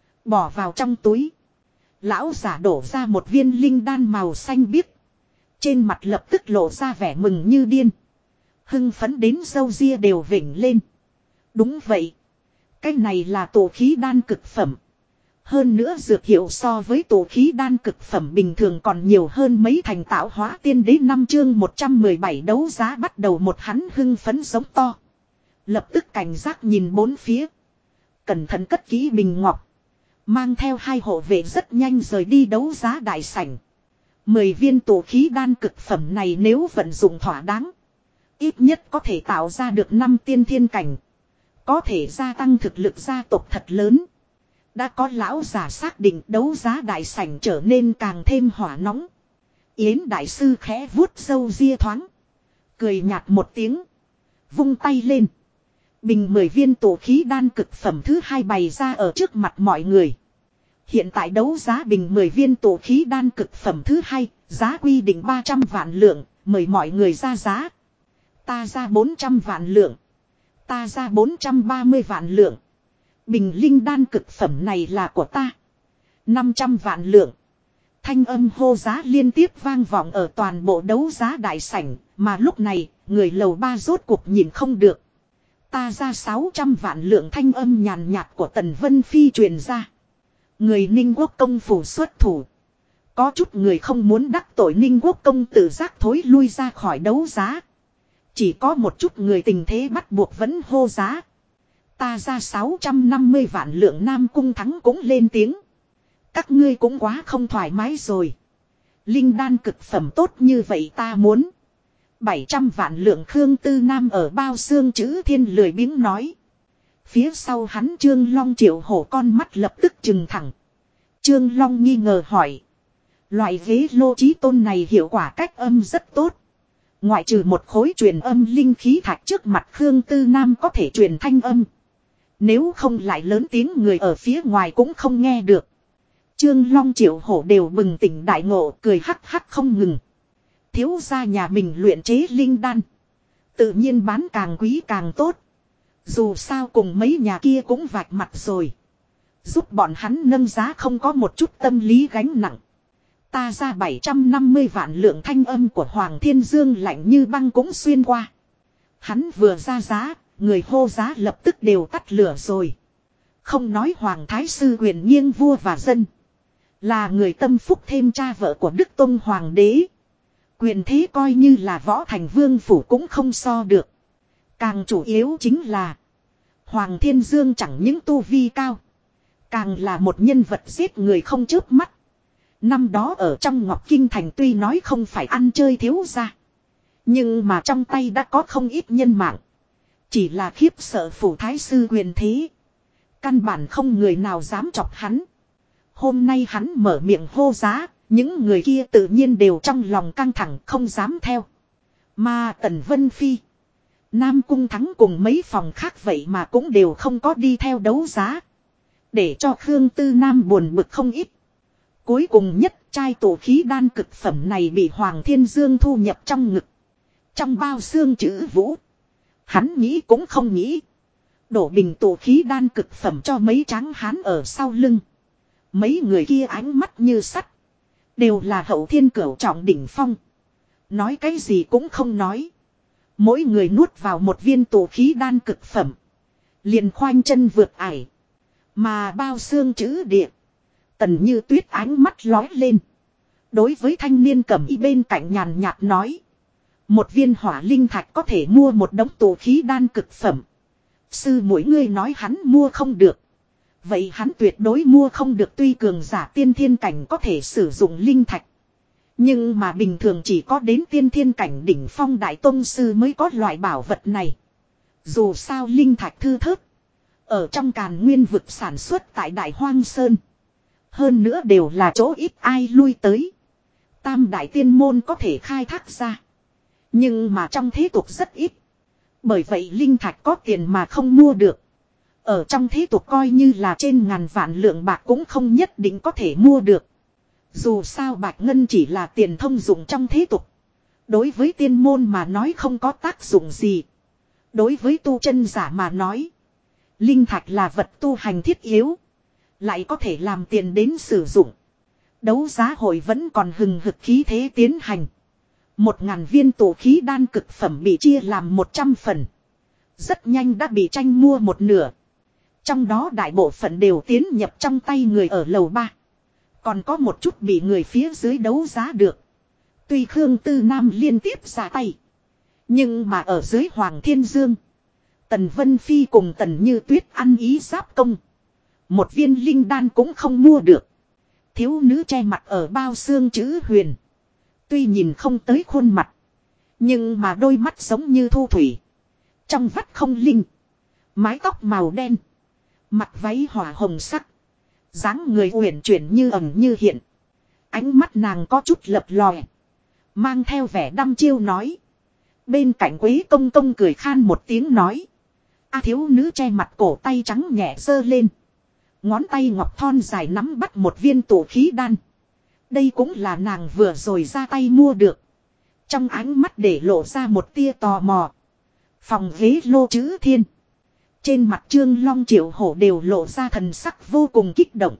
Bỏ vào trong túi. Lão giả đổ ra một viên linh đan màu xanh biếc. Trên mặt lập tức lộ ra vẻ mừng như điên. Hưng phấn đến râu ria đều vểnh lên. Đúng vậy. Cái này là tổ khí đan cực phẩm. Hơn nữa dược hiệu so với tổ khí đan cực phẩm bình thường còn nhiều hơn mấy thành. Tạo hóa tiên đế 5 chương 117 đấu giá bắt đầu. Một hắn hưng phấn giống to. Lập tức cảnh giác nhìn bốn phía. Cẩn thận cất kỹ bình ngọc. Mang theo 2 hộ vệ rất nhanh rời đi đấu giá đại sảnh. 10 viên tổ khí đan cực phẩm này nếu vận dụng thỏa đáng. Ít nhất có thể tạo ra được 5 tiên thiên cảnh. Có thể gia tăng thực lực gia tộc thật lớn. Đã có lão giả xác định đấu giá đại sảnh trở nên càng thêm hỏa nóng. Yến Đại Sư khẽ vuốt râu ria thoáng. Cười nhạt một tiếng. Vung tay lên. Bình 10 viên tổ khí đan cực phẩm thứ 2 bày ra ở trước mặt mọi người. Hiện tại đấu giá bình 10 viên tổ khí đan cực phẩm thứ 2, giá quy định 300 vạn lượng, mời mọi người ra giá. Ta ra 400 vạn lượng. Ta ra 430 vạn lượng. Bình linh đan cực phẩm này là của ta. 500 vạn lượng. Thanh âm hô giá liên tiếp vang vọng ở toàn bộ đấu giá đại sảnh, mà lúc này, người lầu 3 rốt cuộc nhìn không được. Ta ra 600 vạn lượng. Thanh âm nhàn nhạt của Tần Vân Phi truyền ra. Người Ninh Quốc công phủ xuất thủ. Có chút người không muốn đắc tội Ninh Quốc công tự giác thối lui ra khỏi đấu giá. Chỉ có một chút người tình thế bắt buộc vẫn hô giá. Ta ra 650 vạn lượng. Nam Cung Thắng cũng lên tiếng. Các ngươi cũng quá không thoải mái rồi. Linh đan cực phẩm tốt như vậy ta muốn. 700 vạn lượng. Khương Tư Nam ở bao xương chữ thiên lười biếng nói. Phía sau hắn Trương Long Triệu Hổ con mắt lập tức trừng thẳng. Trương Long nghi ngờ hỏi. Loại ghế lô chí tôn này hiệu quả cách âm rất tốt. Ngoại trừ một khối truyền âm linh khí thạch trước mặt Khương Tư Nam có thể truyền thanh âm. Nếu không lại lớn tiếng người ở phía ngoài cũng không nghe được. Trương Long Triệu Hổ đều bừng tỉnh đại ngộ, cười hắc hắc không ngừng. Thiếu gia nhà mình luyện chế linh đan, tự nhiên bán càng quý càng tốt. Dù sao cùng mấy nhà kia cũng vạch mặt rồi. Giúp bọn hắn nâng giá không có một chút tâm lý gánh nặng. Ta ra 750 vạn lượng, thanh âm của Hoàng Thiên Dương lạnh như băng cũng xuyên qua. Hắn vừa ra giá, người hô giá lập tức đều tắt lửa rồi. Không nói Hoàng Thái Sư quyền nghiêng vua và dân. Là người tâm phúc thêm cha vợ của Đức Tông Hoàng đế. Quyền thế coi như là Võ Thành Vương phủ cũng không so được. Càng chủ yếu chính là Hoàng Thiên Dương chẳng những tu vi cao, càng là một nhân vật giết người không chớp mắt. Năm đó ở trong Ngọc Kinh Thành tuy nói không phải ăn chơi thiếu gia, nhưng mà trong tay đã có không ít nhân mạng. Chỉ là khiếp sợ phủ thái sư quyền thế, căn bản không người nào dám chọc hắn. Hôm nay hắn mở miệng hô giá, những người kia tự nhiên đều trong lòng căng thẳng không dám theo. Mà Tần Vân Phi, Nam Cung Thắng cùng mấy phòng khác vậy mà cũng đều không có đi theo đấu giá. Để cho Khương Tư Nam buồn bực không ít. Cuối cùng nhất chai tổ khí đan cực phẩm này bị Hoàng Thiên Dương thu nhập trong ngực. Trong bao xương chữ vũ. Hắn nghĩ cũng không nghĩ. Đổ bình tổ khí đan cực phẩm cho mấy tráng hán ở sau lưng. Mấy người kia ánh mắt như sắt. Đều là hậu thiên cửu trọng đỉnh phong. Nói cái gì cũng không nói. Mỗi người nuốt vào một viên tổ khí đan cực phẩm. Liền khoanh chân vượt ải. Mà bao xương chữ địa. Tần Như Tuyết ánh mắt lói lên. Đối với thanh niên cẩm y bên cạnh nhàn nhạt nói. Một viên hỏa linh thạch có thể mua một đống tổ khí đan cực phẩm. Sư mỗi người nói hắn mua không được. Vậy hắn tuyệt đối mua không được, tuy cường giả tiên thiên cảnh có thể sử dụng linh thạch. Nhưng mà bình thường chỉ có đến tiên thiên cảnh đỉnh phong đại tông sư mới có loại bảo vật này. Dù sao linh thạch thư thớt. Ở trong Càn Nguyên vực sản xuất tại Đại Hoang Sơn. Hơn nữa đều là chỗ ít ai lui tới. Tam đại tiên môn có thể khai thác ra. Nhưng mà trong thế tục rất ít. Bởi vậy linh thạch có tiền mà không mua được. Ở trong thế tục coi như là trên ngàn vạn lượng bạc cũng không nhất định có thể mua được. Dù sao bạch ngân chỉ là tiền thông dụng trong thế tục. Đối với tiên môn mà nói không có tác dụng gì. Đối với tu chân giả mà nói, linh thạch là vật tu hành thiết yếu. Lại có thể làm tiền đến sử dụng. Đấu giá hội vẫn còn hừng hực khí thế tiến hành. 1000 viên tổ khí đan cực phẩm bị chia làm 100 phần. Rất nhanh đã bị tranh mua một nửa. Trong đó đại bộ phận đều tiến nhập trong tay người ở lầu 3. Còn có một chút bị người phía dưới đấu giá được. Tuy Khương Tư Nam liên tiếp ra tay. Nhưng mà ở dưới Hoàng Thiên Dương, Tần Vân Phi cùng Tần Như Tuyết ăn ý giáp công. Một viên linh đan cũng không mua được. Thiếu nữ che mặt ở bao xương chữ huyền. Tuy nhìn không tới khuôn mặt, nhưng mà đôi mắt giống như thu thủy. Trong vắt không linh. Mái tóc màu đen. Mặt váy hỏa hồng sắc. Dáng người uyển chuyển như ẩn như hiện. Ánh mắt nàng có chút lập lòe. Mang theo vẻ đăm chiêu nói. Bên cạnh Quế Công Công cười khan một tiếng nói. A thiếu nữ che mặt cổ tay trắng nhẹ giơ lên. Ngón tay ngọc thon dài nắm bắt một viên tổ khí đan. Đây cũng là nàng vừa rồi ra tay mua được. Trong ánh mắt để lộ ra một tia tò mò. Phòng ghế lô chữ thiên. Trên mặt Trương Long Triệu Hổ đều lộ ra thần sắc vô cùng kích động.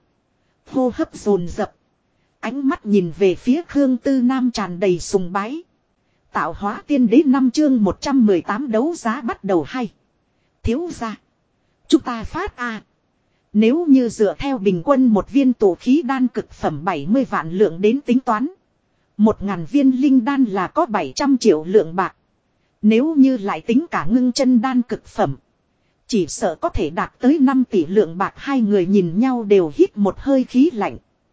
Hô hấp dồn dập. Ánh mắt nhìn về phía Khương Tư Nam tràn đầy sùng bái. Tạo hóa tiên đế 5 chương 118 đấu giá bắt đầu hay. Thiếu gia, chúng ta phát a. Nếu như dựa theo bình quân một viên tổ khí đan cực phẩm 70 vạn lượng đến tính toán. 1000 viên linh đan là có 700 triệu lượng bạc. Nếu như lại tính cả ngưng chân đan cực phẩm, chỉ sợ có thể đạt tới 5 tỷ lượng bạc. Hai người nhìn nhau đều hít một hơi khí lạnh.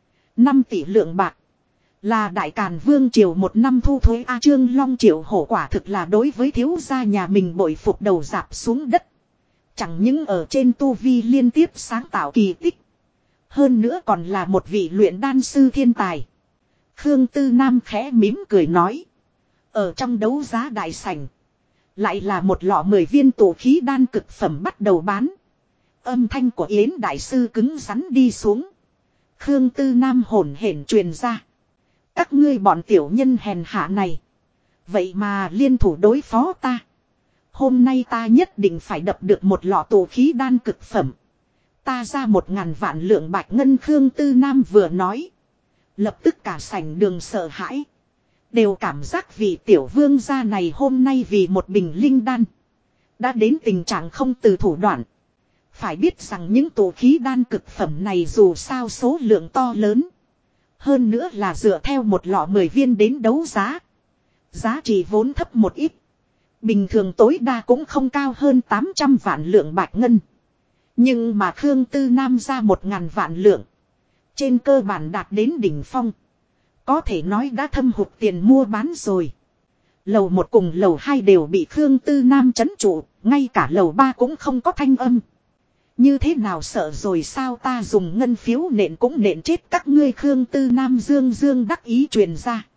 5 tỷ lượng bạc là Đại Càn Vương triều một năm thu thuế A. Trương Long Triệu Hổ quả thực là đối với thiếu gia nhà mình bội phục đầu rạp xuống đất. Chẳng những ở trên tu vi liên tiếp sáng tạo kỳ tích, hơn nữa còn là một vị luyện đan sư thiên tài. Khương Tư Nam khẽ mỉm cười nói. Ở trong đấu giá đại sảnh, lại là một lọ 10 viên tổ khí đan cực phẩm bắt đầu bán. Âm thanh của Yến đại sư cứng rắn đi xuống. Khương Tư Nam hổn hển truyền ra. Các ngươi bọn tiểu nhân hèn hạ này. Vậy mà liên thủ đối phó ta. Hôm nay ta nhất định phải đập được một lọ tụ khí đan cực phẩm. Ta ra 1.000 vạn lượng bạch ngân. Khương Tư Nam vừa nói. Lập tức cả sảnh đường sợ hãi. Đều cảm giác vị tiểu vương gia này hôm nay vì một bình linh đan. Đã đến tình trạng không từ thủ đoạn. Phải biết rằng những tụ khí đan cực phẩm này dù sao số lượng to lớn. Hơn nữa là dựa theo một lọ 10 viên đến đấu giá. Giá trị vốn thấp một ít. Bình thường tối đa cũng không cao hơn 800 vạn lượng bạch ngân. Nhưng mà Khương Tư Nam ra 1.000 vạn lượng. Trên cơ bản đạt đến đỉnh phong. Có thể nói đã thâm hụt tiền mua bán rồi. Lầu 1 cùng lầu 2 đều bị Khương Tư Nam trấn trụ. Ngay cả lầu 3 cũng không có thanh âm. Như thế nào sợ rồi sao ta dùng ngân phiếu nện cũng nện chết các ngươi. Khương Tư Nam dương dương đắc ý truyền ra.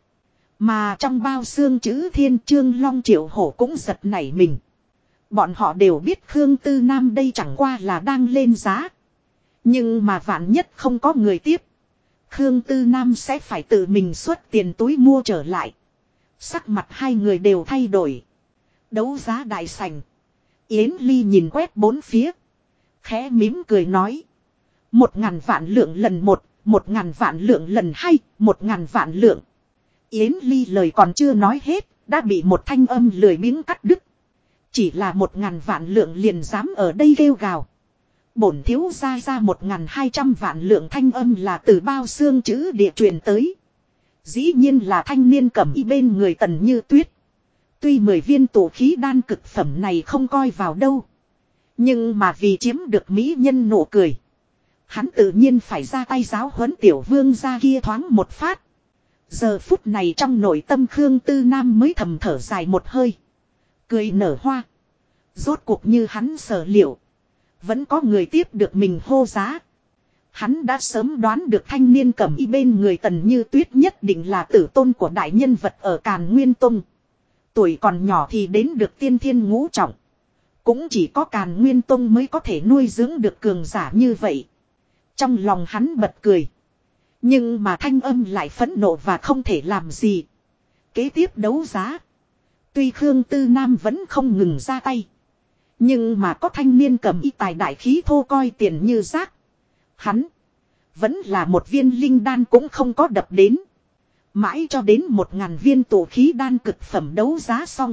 Mà trong bao xương chữ Thiên Trương Long Triệu Hổ cũng giật nảy mình. Bọn họ đều biết Khương Tư Nam đây chẳng qua là đang lên giá. Nhưng mà vạn nhất không có người tiếp. Khương Tư Nam sẽ phải tự mình xuất tiền túi mua trở lại. Sắc mặt hai người đều thay đổi. Đấu giá đại sảnh. Yến Ly nhìn quét bốn phía. Khẽ mím cười nói. 1.000 vạn lượng lần 1, 1.000 vạn lượng lần 2, 1.000 vạn lượng. Yến Ly lời còn chưa nói hết, đã bị một thanh âm lười biếng cắt đứt. Chỉ là 1.000 vạn lượng liền dám ở đây kêu gào. Bổn thiếu ra 1.200 vạn lượng. Thanh âm là từ bao xương chữ địa truyền tới. Dĩ nhiên là thanh niên cẩm y bên người Tần Như Tuyết. Tuy 10 viên tụ khí đan cực phẩm này không coi vào đâu. Nhưng mà vì chiếm được mỹ nhân nụ cười. Hắn tự nhiên phải ra tay giáo huấn tiểu vương gia kia thoáng một phát. Giờ phút này trong nội tâm Khương Tư Nam mới thầm thở dài một hơi. Cười nở hoa. Rốt cuộc như hắn sở liệu. Vẫn có người tiếp được mình hô giá. Hắn đã sớm đoán được thanh niên cẩm y bên người Tần Như Tuyết nhất định là tử tôn của đại nhân vật ở Càn Nguyên Tông. Tuổi còn nhỏ thì đến được tiên thiên ngũ trọng. Cũng chỉ có Càn Nguyên Tông mới có thể nuôi dưỡng được cường giả như vậy. Trong lòng hắn bật cười. Nhưng mà thanh âm lại phẫn nộ và không thể làm gì. Kế tiếp đấu giá. Tuy Khương Tư Nam vẫn không ngừng ra tay. Nhưng mà có thanh niên cầm y tài đại khí thô coi tiền như rác. Hắn vẫn là một viên linh đan cũng không có đập đến. Mãi cho đến 1.000 viên tụ khí đan cực phẩm đấu giá xong.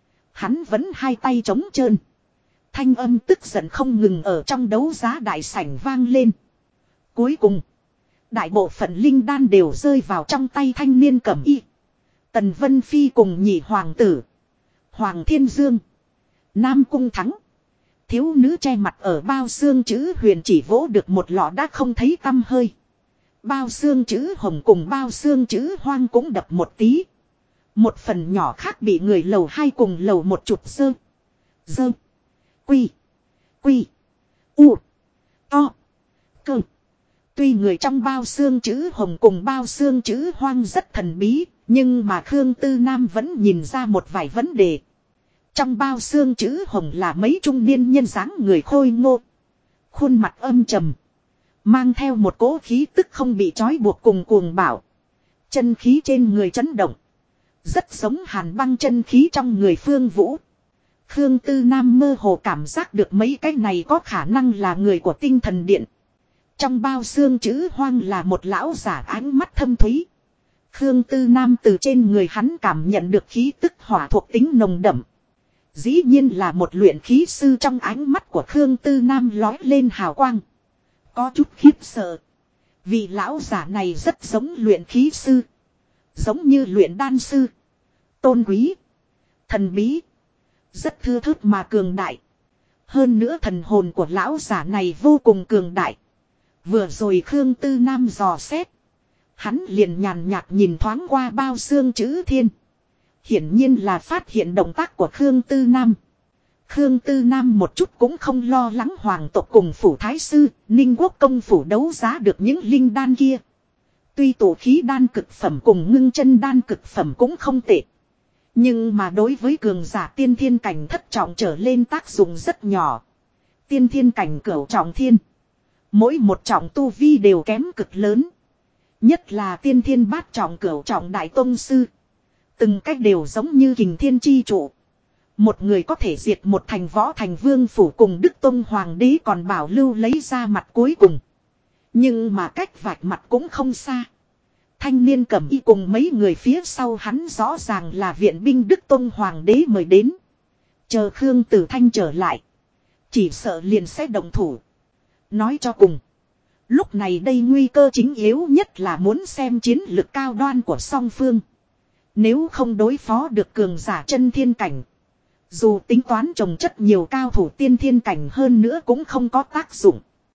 Hắn vẫn hai tay trống trơn. Thanh âm tức giận không ngừng ở trong đấu giá đại sảnh vang lên. Cuối cùng. Đại bộ phận linh đan đều rơi vào trong tay thanh niên cẩm y. Tần Vân Phi cùng nhị hoàng tử. Hoàng Thiên Dương. Nam Cung Thắng. Thiếu nữ che mặt ở bao xương chữ Huyền chỉ vỗ được một lọ đã không thấy tăm hơi. Bao xương chữ Hồng cùng bao xương chữ Hoang cũng đập một tí. Một phần nhỏ khác bị người lầu 2 cùng lầu 1 chụp sơ. Dơ. Quy. Quy. U. To. Cơ. Tuy người trong bao xương chữ Hồng cùng bao xương chữ Hoang rất thần bí. Nhưng mà Khương Tư Nam vẫn nhìn ra một vài vấn đề. Trong bao xương chữ Hồng là mấy trung niên nhân dáng người khôi ngô. Khuôn mặt âm trầm. Mang theo một cỗ khí tức không bị trói buộc cùng cuồng bạo. Chân khí trên người chấn động. Rất giống hàn băng chân khí trong người Phương Vũ. Khương Tư Nam mơ hồ cảm giác được mấy cái này có khả năng là người của tinh thần điện. Trong bao xương chữ Hoang là một lão giả ánh mắt thâm thúy. Khương Tư Nam từ trên người hắn cảm nhận được khí tức hỏa thuộc tính nồng đậm. Dĩ nhiên là một luyện khí sư. Trong ánh mắt của Khương Tư Nam lói lên hào quang. Có chút khiếp sợ. Vì lão giả này rất giống luyện khí sư. Giống như luyện đan sư. Tôn quý. Thần bí. Rất thưa thớt mà cường đại. Hơn nữa thần hồn của lão giả này vô cùng cường đại. Vừa rồi Khương Tư Nam dò xét. Hắn liền nhàn nhạt nhìn thoáng qua bao xương chữ Thiên. Hiển nhiên là phát hiện động tác của Khương Tư Nam. Khương Tư Nam một chút cũng không lo lắng hoàng tộc cùng phủ thái sư, Ninh Quốc công phủ đấu giá được những linh đan kia. Tuy tổ khí đan cực phẩm cùng ngưng chân đan cực phẩm cũng không tệ. Nhưng mà đối với cường giả tiên thiên cảnh thất trọng trở lên tác dụng rất nhỏ. Tiên thiên cảnh cửu trọng thiên. Mỗi một trọng tu vi đều kém cực lớn. Nhất là tiên thiên bát trọng cửu trọng đại tông sư. Từng cách đều giống như kình thiên chi trụ. Một người có thể diệt một thành võ thành vương phủ cùng Đức Tông Hoàng đế còn bảo lưu lấy ra mặt cuối cùng. Nhưng mà cách vạch mặt cũng không xa. Thanh niên cẩm y cùng mấy người phía sau hắn rõ ràng là viện binh Đức Tông Hoàng đế mời đến. Chờ Khương Tử Thanh trở lại. Chỉ sợ liền sẽ động thủ. Nói cho cùng. Lúc này đây nguy cơ chính yếu nhất là muốn xem chiến lực cao đoan của song phương. Nếu không đối phó được cường giả chân thiên cảnh. Dù tính toán trồng chất nhiều cao thủ tiên thiên cảnh hơn nữa cũng không có tác dụng.